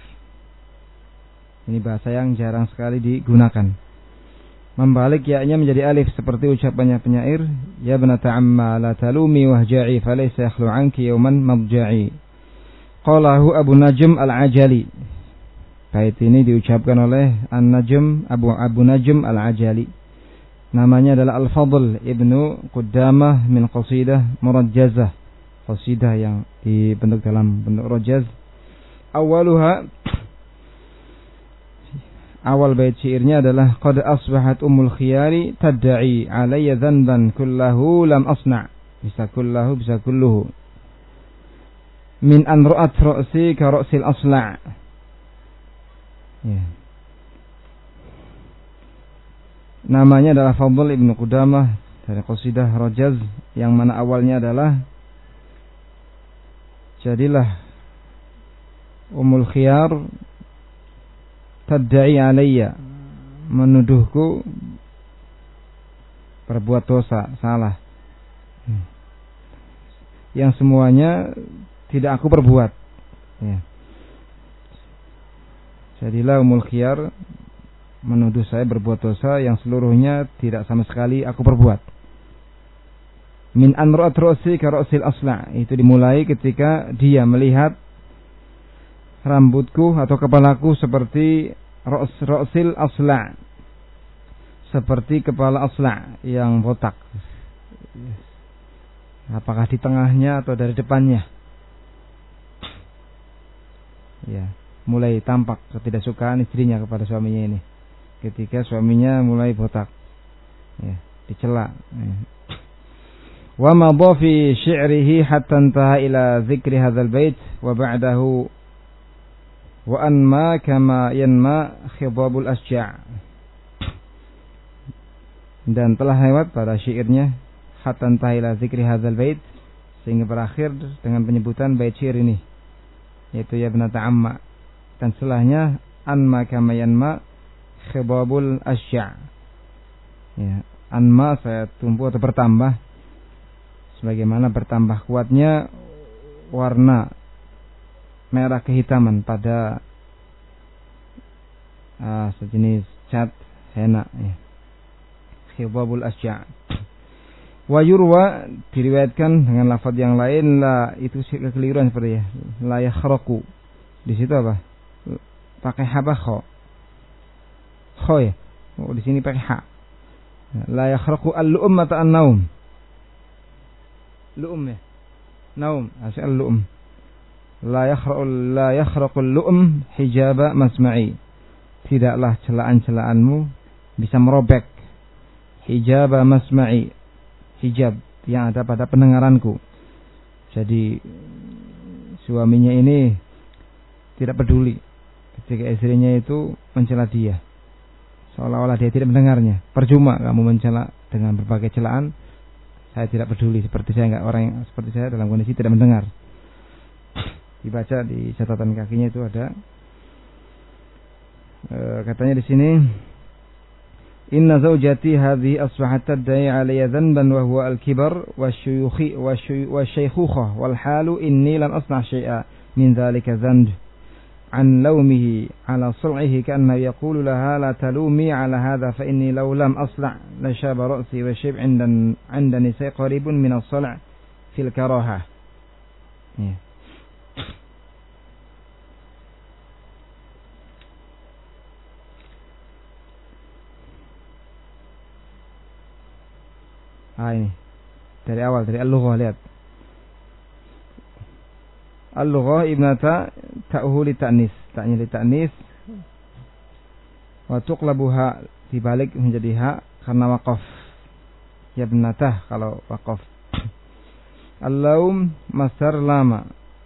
Ini bahasa yang jarang sekali digunakan. Membalik ya-nya menjadi alif seperti ucapannya penyair, ya ibnata amma la talumi wahja'i falaysa yakhlu 'anki yawman madja'i. Qalahu Abu Najm Al-Ajali. Bait ini diucapkan oleh An-Najm Abu Abu Najm Al-Ajali. Namanya adalah Al-Fadl Ibnu Qudamah min qasidah murajjazah. Qasidah yang dibentuk dalam bentuk rajaz. Awaluha awal bait syairnya adalah qad asbahat ummul khiyari tad'i alayya dhanban kullahu lam asna'. Bisa kullahu bisa kulluhu. Min an ra'at ra'si ka ra'sil asla'. Ya. Namanya adalah Fadl Ibnu Qudamah dari qasidah rajaz yang mana awalnya adalah jadilah ummul khiyar tadda'i alayya, menuduhku berbuat dosa, salah, yang semuanya tidak aku perbuat, ya. Jadilah umul khiyar menuduh saya berbuat dosa yang seluruhnya tidak sama sekali aku perbuat. Min an ra'at ra'si ka ra'sil asla', itu dimulai ketika dia melihat rambutku atau kepalaku seperti ra's ra'sil asla', seperti kepala asla' yang botak. Apakah di tengahnya atau dari depannya? Ya, mulai tampak ketidaksukaan istrinya kepada suaminya ini ketika suaminya mulai botak, ya, dicela. Ya. Wa madha fi syi'rihi hatta intaha ila dzikri hadzal bait wa ba'dahu wa anma kama yanma khidabul asja'. Dan telah lewat pada syairnya hatta intaha ila dzikri hadzal bait, sehingga berakhir dengan penyebutan bait syair ini, yaitu ya ibnata amma, dan setelahnya anma kama yanma khidabul asya'. Ya, anma saya tumbuh atau bertambah sebagaimana bertambah kuatnya warna merah kehitaman pada uh, sejenis cat henna, ya. Khidabul asya'. Wa yurwa, diriwayatkan dengan lafaz yang lain, la, itu kekeliruan seperti ya, la yakhraqu. Di situ apa? Pakai ha apa kha? Kha ya. Oh, di sini pakai ha. La yakhraqu al-lu'um atau an-naum? Lu'um ya. Naum, asal al-lu'um. La yakhraqu la yakhraqu al-lu'um hijaba masma'i. Tidaklah celaan-celaanmu bisa merobek hijaba masma'i, hijab yang ada pada pendengaranku. Jadi suaminya ini tidak peduli ketika istrinya itu mencela dia, seolah-olah dia tidak mendengarnya. Percuma kamu mencela dengan berbagai celaan, saya tidak peduli. Seperti saya enggak, orang yang seperti saya dalam kondisi tidak mendengar. Dibaca di catatan kakinya itu ada e, katanya di sini, inna zawjati hadhihi asbahat tad'i alayya dhanban wa huwa al-kibar wa syuyukhi wa syaykhukhah wal halu inni lan asna' syai'a min dhalika dhanb an lawmihi ala sul'ihi kanna yaqulu laha la talumi ala hadha fa inni law lam asla' la shaba ra'si wa shib 'inda 'inda nisa qaribun min as-sal' fil karahah. Ya. Ah, ini dari awal, dari al-lughah, lihat. Al-lughah ibnata ta'uhu li ta'nis, ta'nya li ta'nis, wa tuqlabuha, dibalik menjadi ha karena waqaf. Ya ibnatah kalau waqaf. Al-laum masdar lama.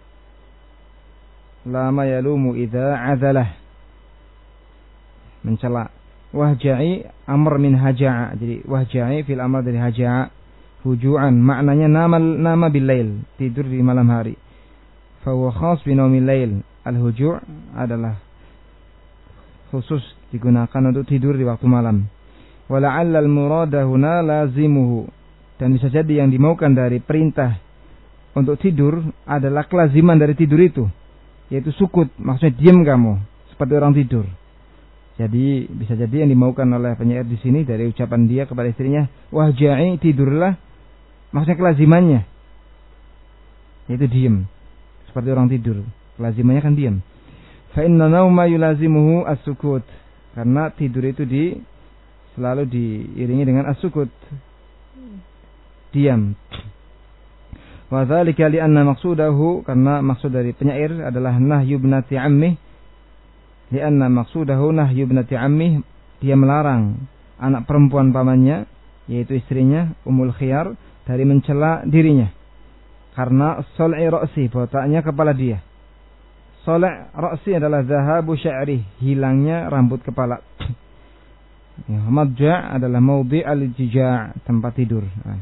Lama yalumu idza azalah, mencela. Wahja'i amr min haja'a, jadi wahja'i fil amr dari haja'a, huju'an maknanya nama nama bil lail, tidur di malam hari. Fa huwa khas bi naumil lail. Al huju' adalah khusus digunakan untuk tidur di waktu malam. Wa la'alla al murada huna lazimuhu, dan bisa jadi yang dimaukan dari perintah untuk tidur adalah kelaziman dari tidur itu, yaitu sukut, maksudnya diam kamu seperti orang tidur. Jadi bisa jadi yang dimaukan oleh penyair di sini dari ucapan dia kepada istrinya, wahja'i, tidurlah, maksudnya kelazimannya, yaitu diam seperti orang tidur. Kelazimannya kan diam. Fa inna nauma yulazimuhu as-sukut, karena tidur itu di selalu diiringi dengan as-sukut, diam. Wa dzalika li anna maqsudahu, karena maksud dari penyair adalah nahyu ibnati ammi, li anna maqsudahu nahyu ibnati ammi, dia melarang anak perempuan pamannya, yaitu istrinya Ummul Khiyar, dari mencela dirinya karena sal'i ra'si, botaknya kepala dia. Sal' ra'si adalah zahabu sya'ri, hilangnya rambut kepala. Ya, madja' adalah maudhi' al-jija', tempat tidur. Nah.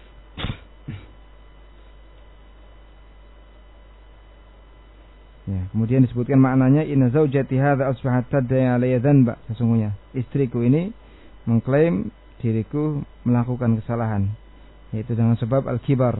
Ya, kemudian disebutkan maknanya, inna zaujati hadza asbahat tad'i alayya dhanba, sesungguhnya istriku ini mengklaim diriku melakukan kesalahan, yaitu dengan sebab al-kibar,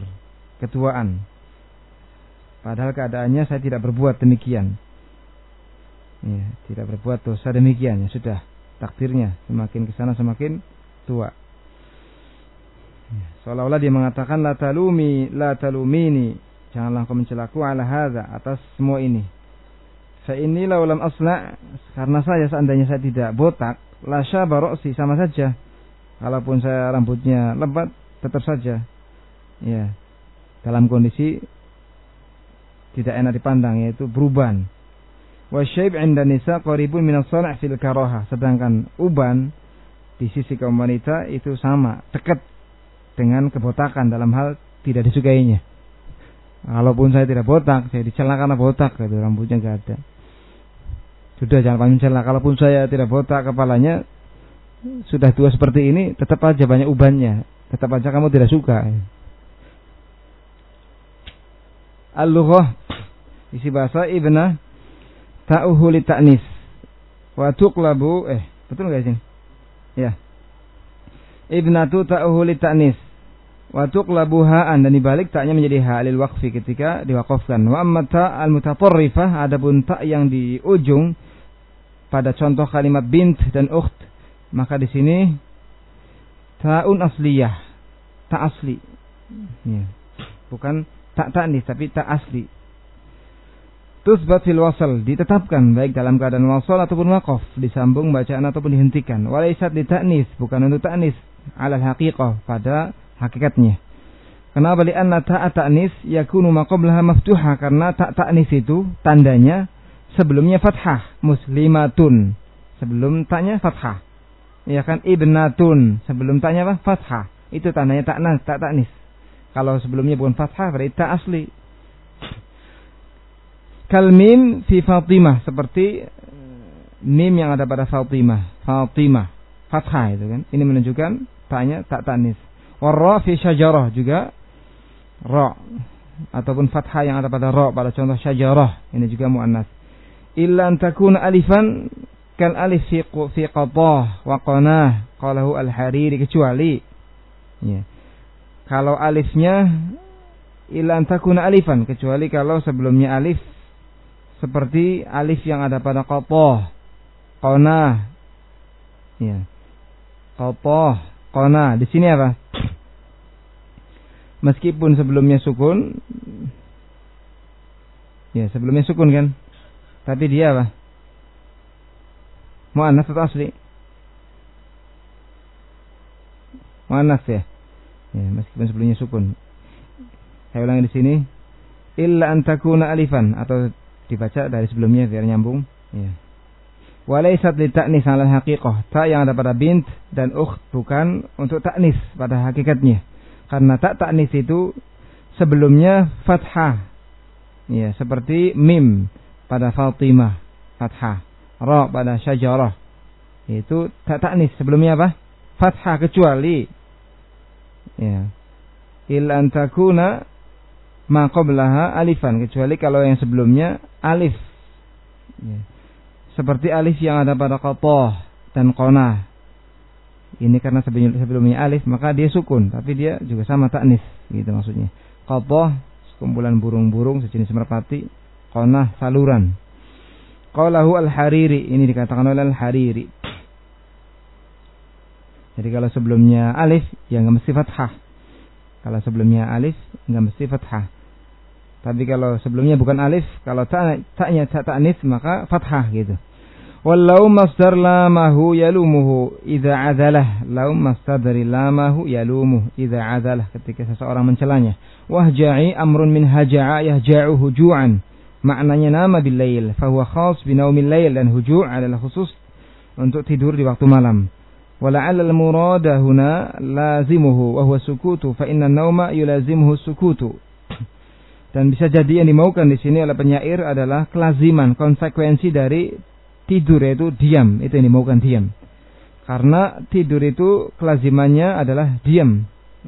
ketuaan. Padahal keadaannya saya tidak berbuat demikian. Ya, tidak berbuat dosa demikian, ya sudah takdirnya semakin kesana semakin tua. Ya, seolah-olah dia mengatakan la talumi la talumini, janganlah kau mencelaku ala hadza, atas semua ini. Fa inni law lam asla, karena saya seandainya saya tidak botak, la syaba ra'si, sama saja. Kalaupun saya rambutnya lebat tetap saja ya dalam kondisi tidak enak dipandang, yaitu beruban. Wa syayb 'inda nisa qaribun min as-sala' fil karahah, sedangkan uban di sisi kaum wanita itu sama, dekat dengan kebotakan dalam hal tidak disukainya. Kalaupun saya tidak botak, saya dicela karena botak, gitu, rambutnya enggak ada. Sudah, jangan paling mencela. Kalaupun saya tidak botak kepalanya, sudah tua seperti ini, tetap aja banyak ubannya, tetap aja kamu tidak suka. Al-lughah, isi bahasa ibna ta'uhu li ta'nis wa tuqlabu, eh betul enggak sih? Ya. Ibnatu ta'uhu li ta'nis wa tuqlabu ha'an, dan dibalik ta'nya menjadi ha lil waqfi ketika diwaqafkan. Wa amma ta' al-mutatarrifah, adapun ta' yang di ujung pada contoh kalimat bint dan ukht, maka di sini ta'un asliyah, ta' asli. Ya. Bukan tak ta'nis tapi tak asli. Tusbat fil wasal, ditetapkan baik dalam keadaan wasal ataupun waqaf, disambung bacaan ataupun dihentikan. Walaysat li ta'nis, bukan untuk ta'nis, ala haqiqah, pada hakikatnya. Kenapa? Li anna ta'a ta'nis yakunu ma qablaha maftuha, karena ta' ta'nis itu tandanya sebelumnya fathah, muslimatun, sebelum ta'nya fathah. Ya kan, ibnatun, sebelum ta'nya apa? Fathah. Itu tandanya ta'nas, ta' ta'nis. Kalau sebelumnya bukan fathah berarti ta' asli. Kal mim fi Fatimah, seperti mim yang ada pada Fatimah. Fatimah, fathah itu kan. Ini menunjukkan ta'nya tak ta'nis. Wa ra fi syajarah, juga ra ataupun fathah yang ada pada ra pada contoh syajarah, ini juga muannas. Illa an takuna alifan kal alif fi fi qadah wa qanah, qalahu al-Hariri, kecuali ya, kalau alifnya illa an takuna alifan, kecuali kalau sebelumnya alif seperti alif yang ada pada qatah, qanah. Ya. Qatah, qanah. Di sini apa? Meskipun sebelumnya sukun. Ya, sebelumnya sukun kan? Tapi dia apa? Muannas atau asli? Muannas ya. Ya, meskipun sebelumnya sukun. Saya ulangi di sini. Illa an takuna alifan, atau dibaca dari sebelumnya biar nyambung. Ya. Walaysat li ta'nis 'ala haqiqah, ta yang ada pada bint dan ukht bukan untuk ta'nis pada hakikatnya. Karena ta ta'nis itu sebelumnya fathah. Ya, seperti mim pada Fatimah, fathah. Ra pada syajarah. Itu ta ta'nis, sebelumnya apa? Fathah, kecuali ya. Illa an takuna ma qablaha alifan, kecuali kalau yang sebelumnya alif ya. Seperti alif yang ada pada qatah dan qanah, ini karena sebelumnya, sebelumnya alif maka dia sukun, tapi dia juga sama ta'nis gitu maksudnya. Qatah kumpulan burung-burung sejenis merpati, qanah saluran. Qalahu al-Hariri, ini dikatakan oleh al-Hariri. Jadi kalau sebelumnya alif ya enggak mesti fathah, kalau sebelumnya alif enggak mesti fathah. Tapi kalau sebelumnya bukan alif, kalau ta'nya ta ta'nis maka fathah gitu. Wallau masdar lamahu yalumuhu idza adalah. Laum masdar dari lamahu yalumuhu idza adalah, ketika seseorang mencelanya. Wahja'i amrun min haja'a yahja'u huju'an. Maknanya nama bil lail, fa huwa khas bi naumil lail, dan huju' adalah khusus untuk tidur di waktu malam. Wala'alla al-murada huna lazimuhu wa huwa sukutu, fa inna an-nauma yulazimuhu sukutu. Dan bisa jadi yang dimaukan di sini oleh penyair adalah kelaziman, konsekuensi dari tidur, yaitu diam. Itu yang dimaukan, diam. Karena tidur itu kelazimannya adalah diam.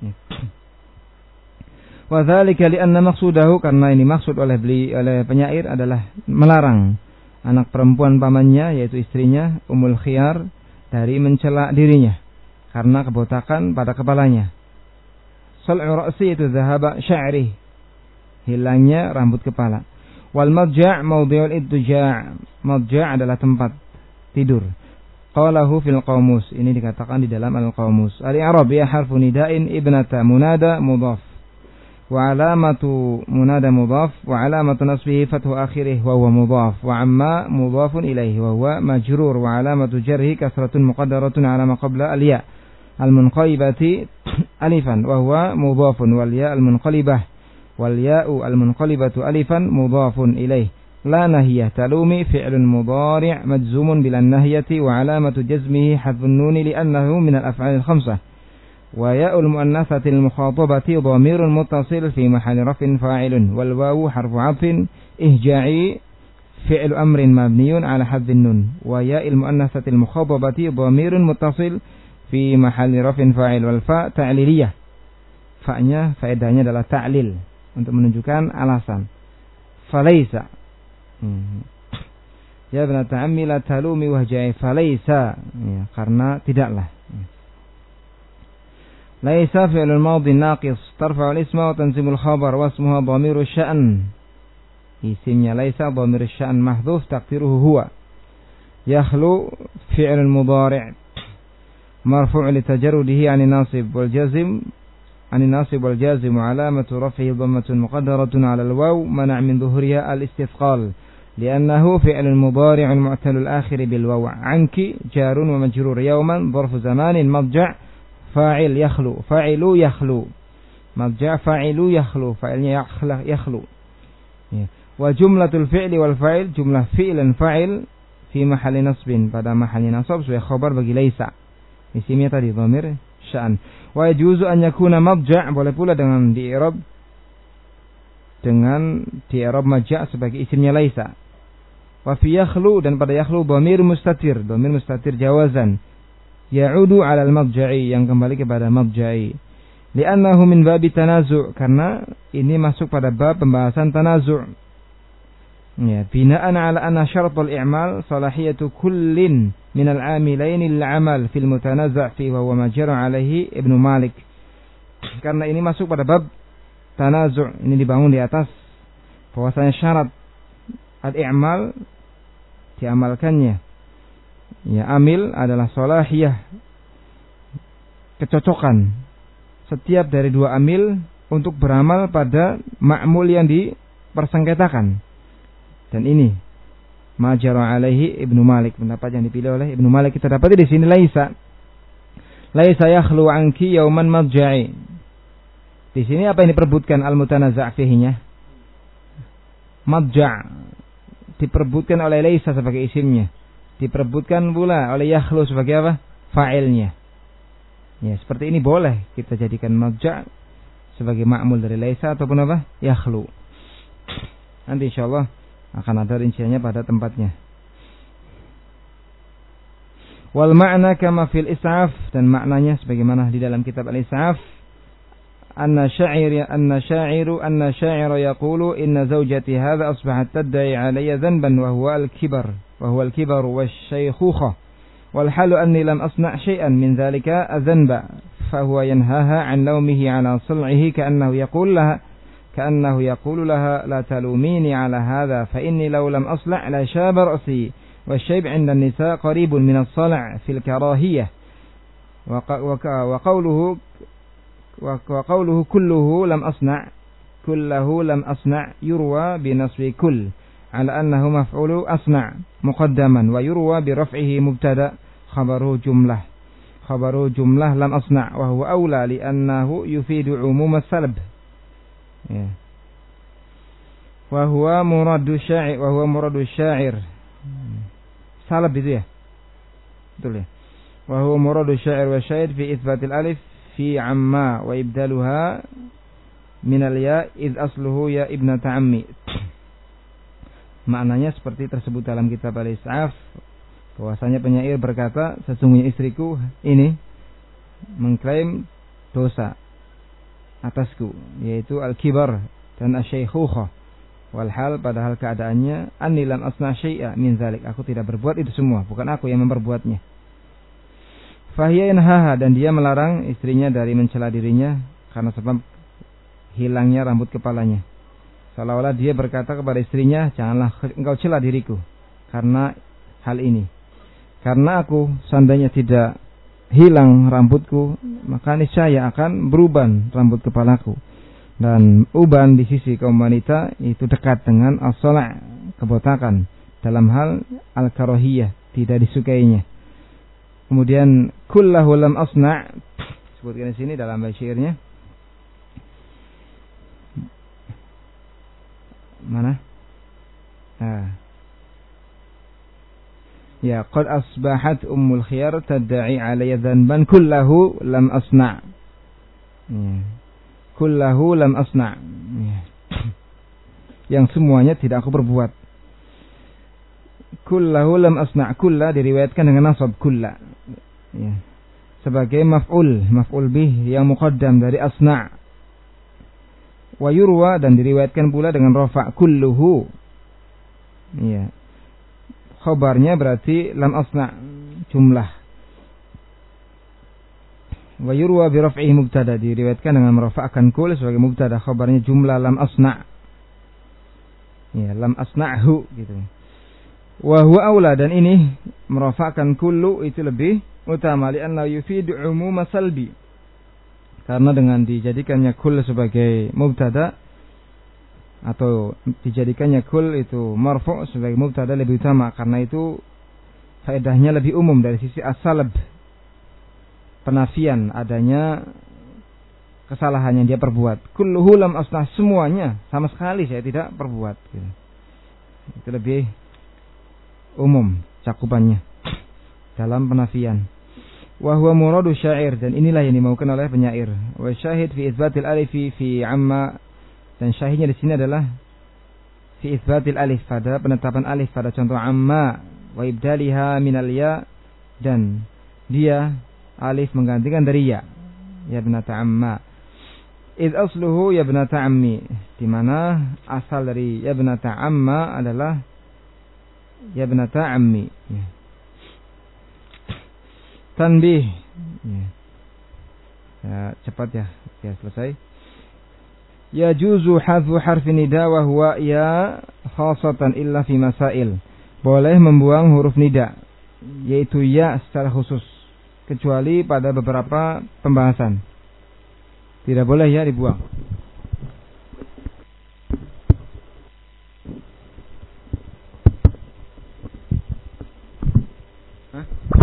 Wa dzalika li anna maqsudahu, karena ini maksud oleh beli oleh penyair adalah melarang anak perempuan pamannya, yaitu istrinya Ummul Khiyar, dari mencela dirinya karena kebotakan pada kepalanya. Sal'u ra'si itu dhahaba sya'ri, hilangnya rambut kepala. Wal madja' mawdi'ul idja', madja' adalah tempat tidur. Qalahu fil qamus, ini dikatakan di dalam al-qamus. Al-i'rab ya harfu nida'in ibnata munada mudhaf. Wa alamatu munada mudhaf wa alamatu nasbihi fathu akhirih wa huwa mudhaf wa amma mudhafun ilaihi wa huwa majrur wa alamatu jarhi kasratun muqaddaratun ala ma qabla al-ya al-munqalibati alifan wa huwa mudhafun wal ya al-munqalibah wal ya'u al-munqalibatu alifan mudhafun ilaihi. La nahiyah talumi fi'lun mudhari' majzumun bil nahiyati wa alamatu jazmihi hadfun nun li'annahu min al-af'al al-khamsah. Wa ya'ul muannatsati al-mukhatabati dhamirun muttasil fi mahalli raf'in fa'ilun wal wawu harfu 'athfin ihja'i fi'lu amrin mabniun 'ala hadfin nun. Wa ya'il muannatsati al-mukhatabati dhamirun muttasil fi mahalli raf'in fa'il wal fa' ta'liliyah. Fa'nya faedahnya adalah ta'lil untuk menunjukkan alasan. Falaisa Hmm. Ya ibnata ammi la talumi wahja'i falaysa, ya, karena tidaklah. Laisa fi'lul madhi naqis tarfa'u al-isma wa tansibu al-khabar wa ismuha dhamiru sya'n. Isimnya laisa dhamiru sya'n mahdhuf taqdiruhu huwa. Yakhlu fi'lul mudhari' marfu' li tajarrudihi 'ani nasib wal jazm 'ani nasib wal jazm wa 'alamatu raf'ihi dhammatun muqaddaratun 'ala al-waw mana' min dhuhuriha al-istithqal. لأنه فعل مضارع معتل الآخر بالواو عنك جار ومجرور يوما ظرف زمان مضجع فاعل يخلو فاعل يخلو مضجع فاعل يخلو فاعل يخلو وجملة الفعل والفاعل جملة فعل فاعل في محل نصب pada محل نصب sebagai khabar bagi laisa. Isimnya tadi dhamir sya'an. Wa yajuzu an yakuna madja' boleh pula dengan di i'rab dengan di i'rab madja' sebagai isimnya laisa. Wa fi yakhlu dan pada yakhlu dhamir mustatir, dhamir mustatir jawazan ya'udu 'ala al-madja'i yang kembali kepada madja'i. Li'annahu min babi tanazu' karena ini masuk pada bab pembahasan tanazu'. Ya, bina'an 'ala anna syaratul i'mal salahiyatu kullin min al-'amilain lil-'amal fil mutanaza' fi wa huwa majra 'alaihi Ibnu Malik. Karena ini masuk pada bab tanazu', ini dibangun di atas bahwasanya syarat al-i'mal diamalkannya. Ya, amil adalah salahiyah, kecocokan setiap dari dua amil untuk beramal pada ma'mul yang dipersengketakan. Dan ini majara alaihi Ibnu Malik, pendapat yang dipilih oleh Ibnu Malik. Kita dapati di sini laisa. Laisa yakhlu anki yauman madja'i. Di sini apa yang diperbutkan al-mutanaza' fihinya? Madja' diperbutkan oleh laisa sebagai isimnya. Diperbutkan pula oleh yakhlu sebagai apa? Fa'ilnya. Ya, seperti ini boleh kita jadikan madja' sebagai ma'mul dari laisa ataupun apa? Yakhlu. Nanti insyaallah akan ada rinciannya pada tempatnya. Wal ma'na kama fil is'af, dan maknanya sebagaimana di dalam kitab al-is'af. Anna sya'ir anna sya'iru anna sya'ira yaqulu inna zawjati hadha asbahat tad'i 'alayya dhanban wa huwa al-kibar wa huwa al-kibar wash-shaykhukhah wal halu anni lam asna' shay'an min dhalika adhanba fa huwa yanhaha 'an lawmihi 'ala sul'ihi ka'annahu yaqulu laha ka'annahu yaqulu laha la talumini 'ala hadha fa inni law lam asla' la shaba ra'si wash-shayb 'inda an-nisa' qaribun min as-sala' fil karahiyah wa qawluhu wa qawluhu kulluhu lam asna' kulluhu lam asna' yurwa bi nasbi kull ala annahu maf'ulu asna' muqaddaman wa yurwa bi raf'ihi mubtada khabaru jumlah khabaru jumlah lam asna' wa huwa awla li annahu yufidu umum as-salb ya wa huwa muradu sya'ir wa huwa muradu sya'ir salab itu ya betul ya wa huwa muradu sya'ir wa syahid fi itsbatil alif fi amma wa ibdaluha min al-ya id asluhu ya ibnata ammi. Maknanya seperti tersebut dalam kitab al-is'af, bahwasanya penyair berkata sesungguhnya istriku ini mengklaim dosa atasku, yaitu al-kibar dan asy-syaykhukhah, walhal padahal keadaannya anni lam asna syai'a min dzalik, aku tidak berbuat itu semua, bukan aku yang memperbuatnya. Fahiya inhaha, dan dia melarang istrinya dari mencela dirinya karena sebab hilangnya rambut kepalanya. Seolah-olah dia berkata kepada istrinya, janganlah engkau cela diriku karena hal ini. Karena aku seandainya tidak hilang rambutku, maka niscaya akan beruban rambut kepalaku. Dan uban di sisi kaum wanita itu dekat dengan as-sala', kebotakan, dalam hal al-karahiyah, tidak disukainya. Kemudian kullahu lam asna', sebutkan di sini dalam syairnya. Mana? Ah. Ya, qad asbahat ummul khiyar tad'i alayya dhanban kullahu lam asna'. Ya. Kullahu lam asna'. Ya. Yang semuanya tidak aku perbuat. Kullahu lam asna', kulla diriwayatkan dengan nasab kulla. Ya. Sebagai maf'ul, maf'ul bih yang muqaddam dari asna'. Wa yurwa dan diriwayatkan pula dengan rafa' kulluhu. Ya. Khabarnya berarti lam asna' jumlah. Wa yurwa bi raf'ihi mubtada, diriwayatkan dengan merafa'kan kul sebagai mubtada, khabarnya jumlah lam asna'. Ya, lam asna'hu gitu. Wa huwa aula, dan ini merafa'kan kullu itu lebih utama, li'anna yufidu umuma salbi. Karena dengan dijadikannya kul sebagai mubtada atau dijadikannya kul itu marfu' sebagai mubtada lebih utama, karena itu faedahnya lebih umum dari sisi as-salb, penafian adanya kesalahan yang dia perbuat. Kulluhu lam asna', semuanya sama sekali saya tidak perbuat gitu. Itu lebih umum cakupannya dalam penafian. Wa huwa muradu syair, dan inilah yang dimaukan oleh penyair. Wa syahid fi itsbatil alifi fi amma, dan syahidnya di sini adalah fi itsbatil alif, pada penetapan alif pada contoh amma, wa ibdaliha minal ya, dan dia alif menggantikan dari ya, ya ibnata amma. Id asluhu ya ibnata ammi, di mana asal dari ya ibnata amma adalah ya ibnata ammi. Ya. Tanbih. Ya. Ya, cepat ya. Ya, selesai. Ya juzu hadfu harfi nida wa huwa ya khasatan illa fi masail. Boleh membuang huruf nida, yaitu ya secara khusus, kecuali pada beberapa pembahasan. Tidak boleh ya dibuang. Hah?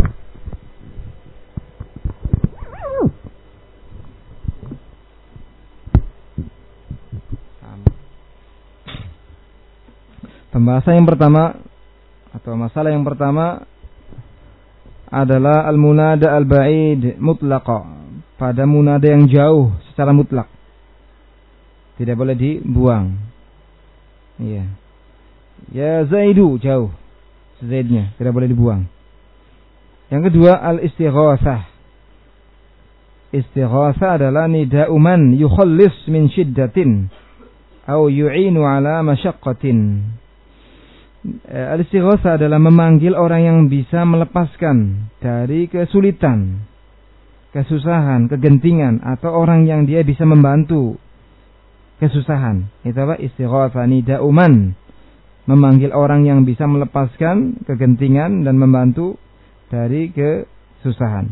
Pembahasan yang pertama atau masalah yang pertama adalah al-munada al-ba'id mutlaqa, pada munada yang jauh secara mutlak tidak boleh dibuang. Iya. Ya Zaidu, jauh Zaidnya tidak boleh dibuang. Yang kedua al-istighatsah. Istighatsah adalah nida'u man yukhallis min syiddatin atau yu'inu ala masyaqqatin. Al-istighatsah adalah memanggil orang yang bisa melepaskan dari kesulitan, kesusahan, kegentingan, atau orang yang dia bisa membantu kesusahan. Itu apa? Istighatsah, nida'u man, memanggil orang yang bisa melepaskan kegentingan dan membantu dari kesusahan.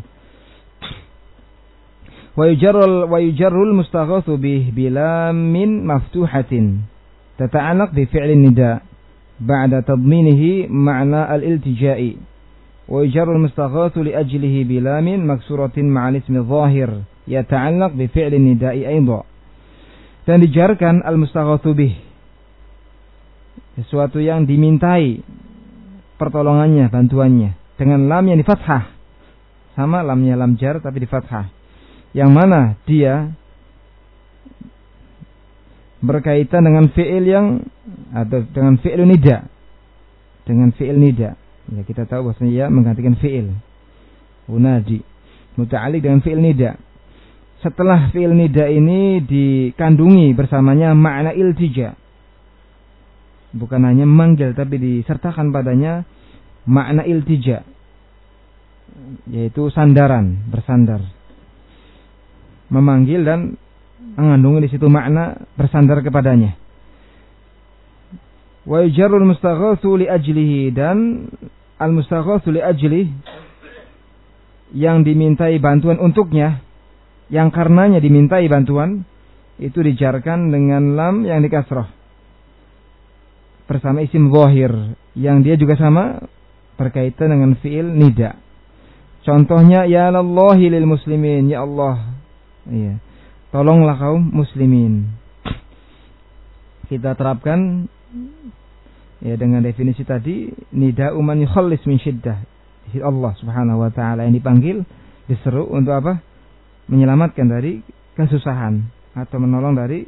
Wa yujarrul wa yujarrul mustaghatsu bih bila min maftuhatin tata'allaq bi fi'lin nida' ba'da tadminihi ma'na al-iltija'i, wa yujarrul mustaghatsu li ajlihi bila min maksuratin ma'al ismi dhahir yata'allaq bi fi'lin nida'i aidha. Dan dijarkan al-mustaghatsu bih, sesuatu yang dimintai pertolongannya, bantuannya, dengan lam yang di fathah, sama lamnya lam jar tapi di fathah, yang mana dia berkaitan dengan fi'il yang atau dengan fi'il nida, dengan fi'il nida. Ya, kita tahu bahwasanya ya menggantikan fi'il unadi muta'alliq dengan fi'il nida. Setelah fi'il nida ini dikandungi bersamanya makna iltija, bukan hanya memanggil tapi disertakan padanya makna iltija, yaitu sandaran, bersandar, memanggil dan mengandungi di situ makna bersandar kepadanya. Wa yujarrul mustaghatsu li ajlihi, dan al-mustaghatsu li ajlihi yang dimintai bantuan untuknya, yang karenanya dimintai bantuan, itu dijarkan dengan lam yang dikasrah bersama isim zahir yang dia juga sama berkaitan dengan fiil nida. Contohnya ya lallahi lil muslimin, ya Allah, iya, tolonglah kaum muslimin. Kita terapkan ya dengan definisi tadi, nida man yukhallis min syiddah, Allah Subhanahu wa taala yang dipanggil, diseru untuk apa? Menyelamatkan dari kesusahan atau menolong dari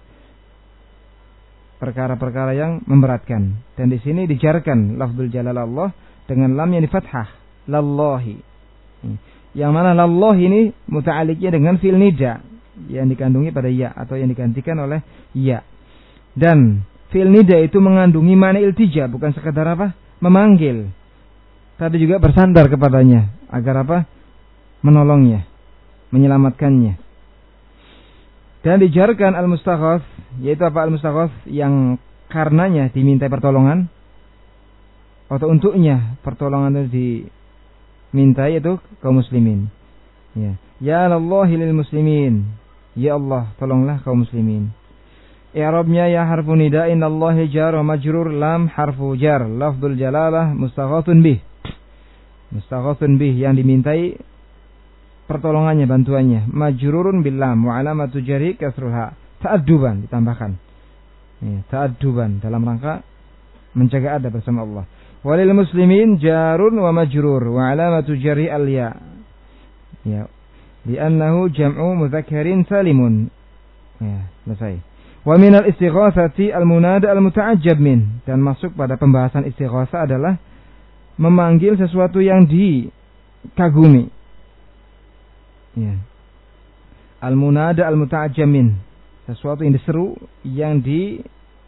perkara-perkara yang memberatkan. Dan di sini dijarkan lafzul jalal Allah dengan lam yang di fathah, lallahi. Yang mana lallahi ini muta'alliqnya dengan fi'il nida yang dikandungi pada ya atau yang digantikan oleh ya. Dan fi'il nida itu mengandungi makna iltija, bukan sekadar apa? Memanggil, tapi juga bersandar kepadanya agar apa? Menolongnya, menyelamatkannya. Dan dijarkan al-mustaghath, yaitu apa al-mustaghath? Yang karenanya dimintai pertolongan atau untuknya pertolongan itu dimintai, itu kaum muslimin. Ya, ya Allahi lil muslimin, ya Allah tolonglah kaum muslimin. I'rabnya ya harfu nida'in Allahi jar wa majrur, lam harfu jar, lafdzul jalalah mustaghathun bih. Mustaghathun bih yang dimintai pertolongannya, bantuannya, majrurun bil lam wa alamatu jarri kasruha, ta'adduban ditambahkan. Ya, ta'adduban dalam rangka menjaga adab bersama Allah. Walil muslimin jarun wa majrur wa alamatu jarri al ya. Ya, li'annahu jam'u mudzakkarin salimun. Ya, selesai. Wa minal istighatsati al-munada al-muta'ajjab min, dan masuk pada pembahasan istighatsah adalah memanggil sesuatu yang dikagumi. Ya. Al-munada al-muta'ajjab min, sesuatu yang diseru yang di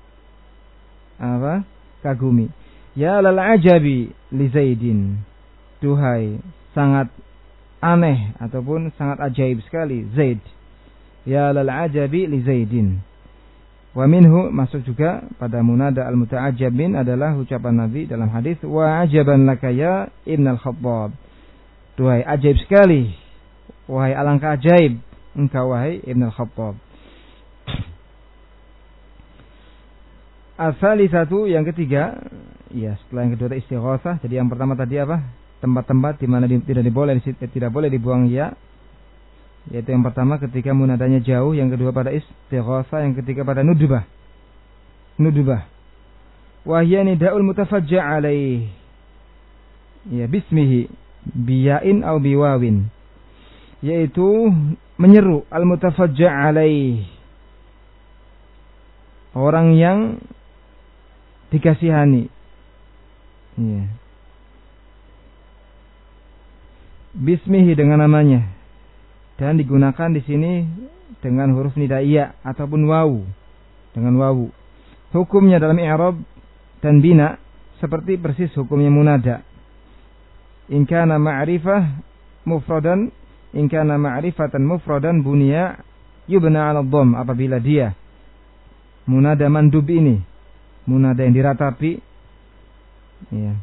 apa? Kagumi. Ya lal ajabi li Zaidin, duhai sangat aneh ataupun sangat ajaib sekali Zaid. Ya lal ajabi li Zaidin. Wa minhu, masuk juga pada munada al-muta'ajjab min adalah ucapan Nabi dalam hadis, wa ajaban laka ya Ibn al-Khattab, duhai ajaib sekali, wahai alangkah ajaib engkau wahai Ibn al-Khattab. As-salisatu, yang ketiga, ya setelah yang kedua istighatsah. Jadi yang pertama tadi apa? Tempat-tempat di mana di, tidak diboleh tidak boleh dibuang ya. Yaitu yang pertama ketika munadanya jauh, yang kedua pada istighatsah, yang ketiga pada nudbah. Nudbah. Wa hiya nida'ul mutafajja' alaih. Ya, bismihi biyain aw biwawin. Yaitu menyeru al-mutafajja' alaih, orang yang dikasihani. Ya. Bismihi dengan namanya. Dan digunakan di sini dengan huruf nidaiyah ataupun wawu, dengan wawu. Hukumnya dalam i'rab dan bina seperti persis hukumnya munada. In kana ma'rifah mufradan, in kana ma'rifatan mufradan bunya yubna 'ala dhamm, apabila dia munada mandub ini, munada yang diratapi, ya,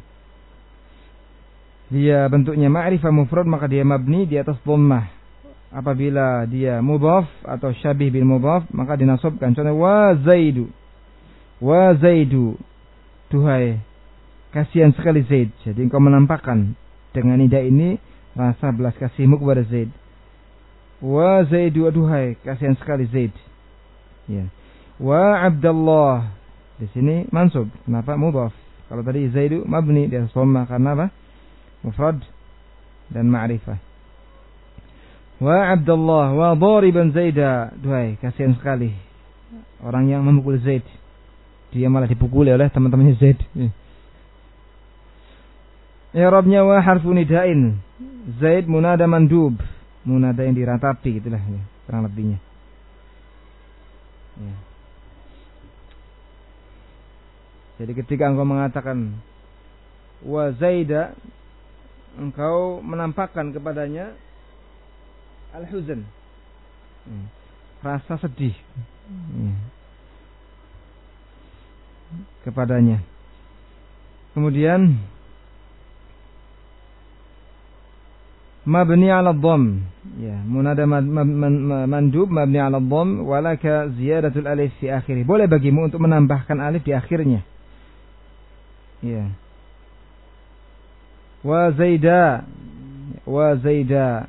dia bentuknya ma'rifah mufrad, maka dia mabni di atas dhammah. Apabila dia mudhaf atau syabih bil mudhaf, maka dinasabkan. Contoh wa Zaidu, wa Zaidu, duhai kasihan sekali Zaid. Jadi engkau menampakkan dengan nida ini rasa belas kasihmu kepada Zaid. Wa Zaidu, duhai kasihan sekali Zaid. Ya. Wa Abdullah, di sini mansub. Kenapa mudhaf? Kalau tadi Zaidu mabni di atas dhamma, karena apa? Mufrad dan ma'rifah. Wa Abdullah wa dariban Zaida, duhai kasihan sekali orang yang memukul Zaid. Dia malah dipukuli oleh teman-temannya Zaid. I'rabnya wa harfu nida'in. Zaid munada mandub, munada yang diratapi, gitulah ya, kurang lebihnya. Ya. Jadi ketika engkau mengatakan wa Zaida, engkau menampakkan kepadanya al-huzn, hmm. rasa sedih. Hmm. kepadanya. Kemudian mabni 'ala dhamm, ya, munada mandub mabni 'ala dhamm walaka ziyadatul alif fi akhirih. Boleh bagimu untuk menambahkan alif di akhirnya. Ya. Wa zaida wa zaida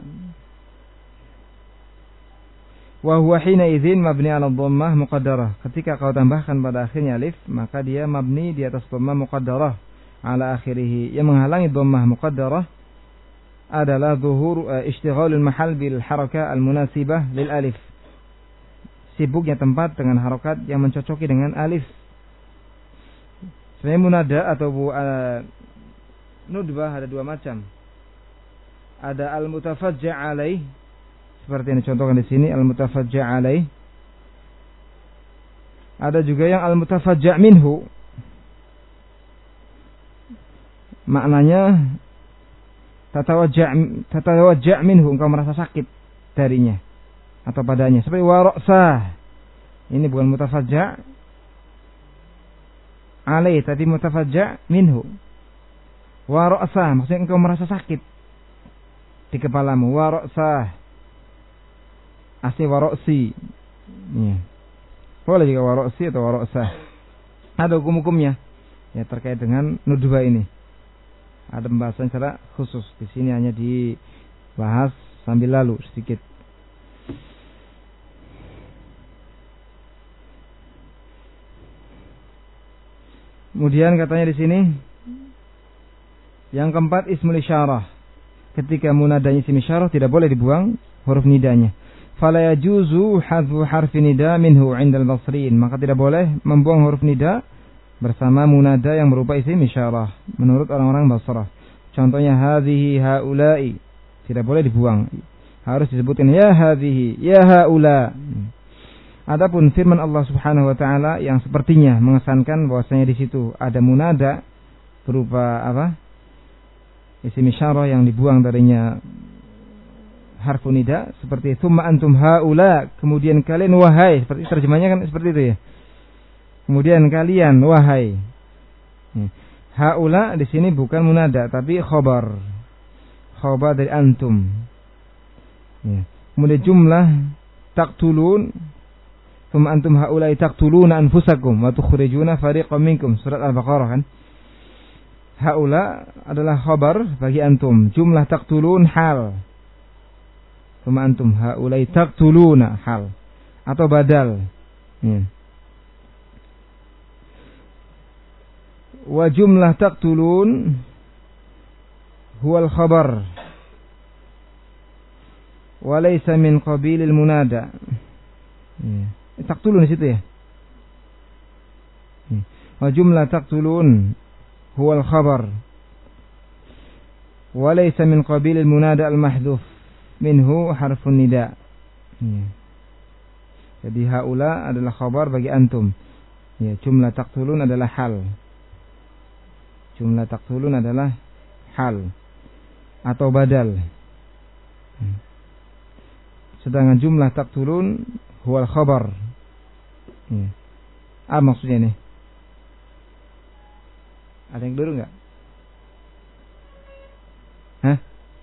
wa huwa hina idzin mabni 'ala dhammah muqaddarah. Ketika kau tambahkan pada akhirnya alif, maka dia mabni di atas dhammah muqaddarah ala akhirih. Yang menghalangi dhammah muqaddarah adalah zuhur uh, istighalul mahal bil harakah al munasibah lil alif. Sibuknya tempat dengan harokat yang mencocoki dengan alif. Sebenarnya munada atau uh, nudbah ada dua macam. Ada al mutafajja' alaih, seperti yang dicontohkan di sini, al mutafajja' alaih. Ada juga yang al mutafajja' minhu. Maknanya tatawajja' tatawajja' minhu, engkau merasa sakit darinya atau padanya. Seperti wa ra'sah. Ini bukan mutafajja' alaih, tapi mutafajja' minhu. Wa ra'sah, maksudnya engkau merasa sakit di kepalamu. Wa ra'sah, asli wa ra'si. Ya. Boleh juga wa ra'si atau wa ra'sah. Ada hukum-hukumnya ya terkait dengan nudbah ini. Ada pembahasan secara khusus. Di sini hanya dibahas sambil lalu sedikit. Kemudian katanya di sini yang keempat ismul isyarah. Ketika munadanya isim isyarah tidak boleh dibuang huruf nidanya. Fala yajuzu hadfu harfi nida minhu 'indal basriyin. Maka tidak boleh membuang huruf nida bersama munada yang berupa isim isyarah menurut orang-orang Basrah. Contohnya hadhihi haula'i, tidak boleh dibuang, harus disebutkan ya hadhihi ya haula. Adapun firman Allah Subhanahu wa taala yang sepertinya mengesankan bahwasanya di situ ada munada berupa apa? Isim isyarah yang dibuang darinya harfu nida, seperti tsumma antum haula, kemudian kalian wahai, seperti terjemahnya kan seperti itu ya. Kemudian kalian wahai. Haula di sini bukan munada tapi khobar. Khobar dari antum. Ya. Kemudian jumlah taqtulun, tsumma antum haula taqtuluna anfusakum wa tukhrijuna fariqam minkum, surat Al-Baqarah kan. Haula adalah khobar bagi antum. Jumlah taqtulun hal. Tsumma antum haula taqtuluna hal atau badal. Ya. Wa jumlah taqtulun huwal khabar wa laysa min qabilil munada. Ya. Taqtulun di situ ya. Ya. Wa jumlah taqtulun huwal khabar wa laysa min qabilil munada al mahdhuf minhu harfun nida. Ya. Jadi haula adalah khabar bagi antum. Ya, jumlah taqtulun adalah hal. Jumlah taqtulun adalah hal atau badal. Sedangkan jumlah taqtulun huwal khabar. Ya. Apa maksudnya nih? Ada yang keliru enggak? Hah?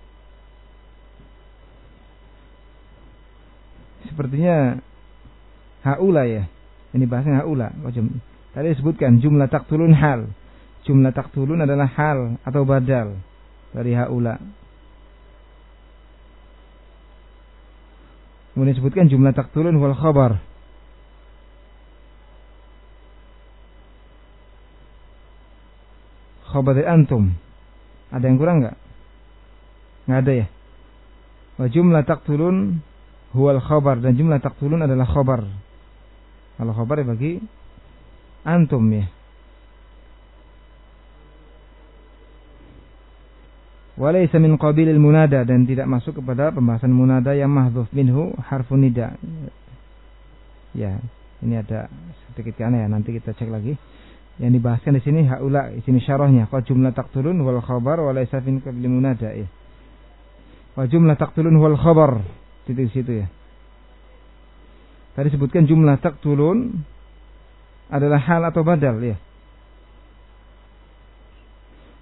Sepertinya haula ya. Ini bahasanya haula. Tadi disebutkan jumlah taqtulun hal. Jumlah taqtulun adalah hal atau badal dari haula. Kemudian disebutkan jumlah taqtulun wal khabar. Khabar dari antum. Ada yang kurang enggak? Enggak ada ya. Wa jumlah taqtulun huwal khabar, dan jumlah taqtulun adalah khabar. Kalau khabar bagi antum ya. Walaysa min qabilil munada, dan tidak masuk kepada pembahasan munada yang mahdhuf minhu harfun nida. Ya, ini ada sedikit aneh ya, nanti kita cek lagi. Yang dibahaskan di sini haula isim isyarahnya, qad jumlah taqtulun wal khabar walaysa min qabilil munada ya. Wa jumlah taqtulun wal khabar, titik situ ya. Tadi sebutkan jumlah taqtulun adalah hal atau badal ya.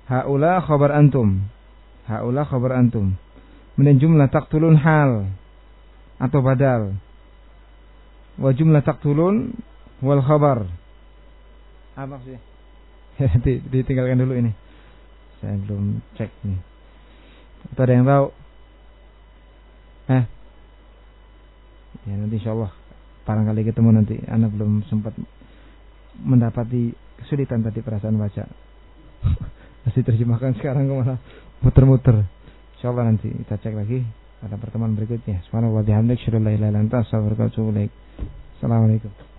Haula khabar antum. Haula khabar antum. Kemudian jumlah taqtulun hal atau badal. Wa jumlah taqtulun wal khabar. Apa sih? Ditinggalkan dulu ini. Saya belum cek nih. Atau ada yang tahu? Eh? Ya nanti insyaallah barangkali ketemu nanti. Anak belum sempat mendapati kesulitan tadi perasaan baca. Masih terjemahkan sekarang kemana? Muter-muter. Insyaallah nanti kita cek lagi pada pertemuan berikutnya. Subhanallah wa bihamdihi, asyhadu an la ilaha illa anta, astaghfiruka wa atubu ilaik. Assalamualaikum.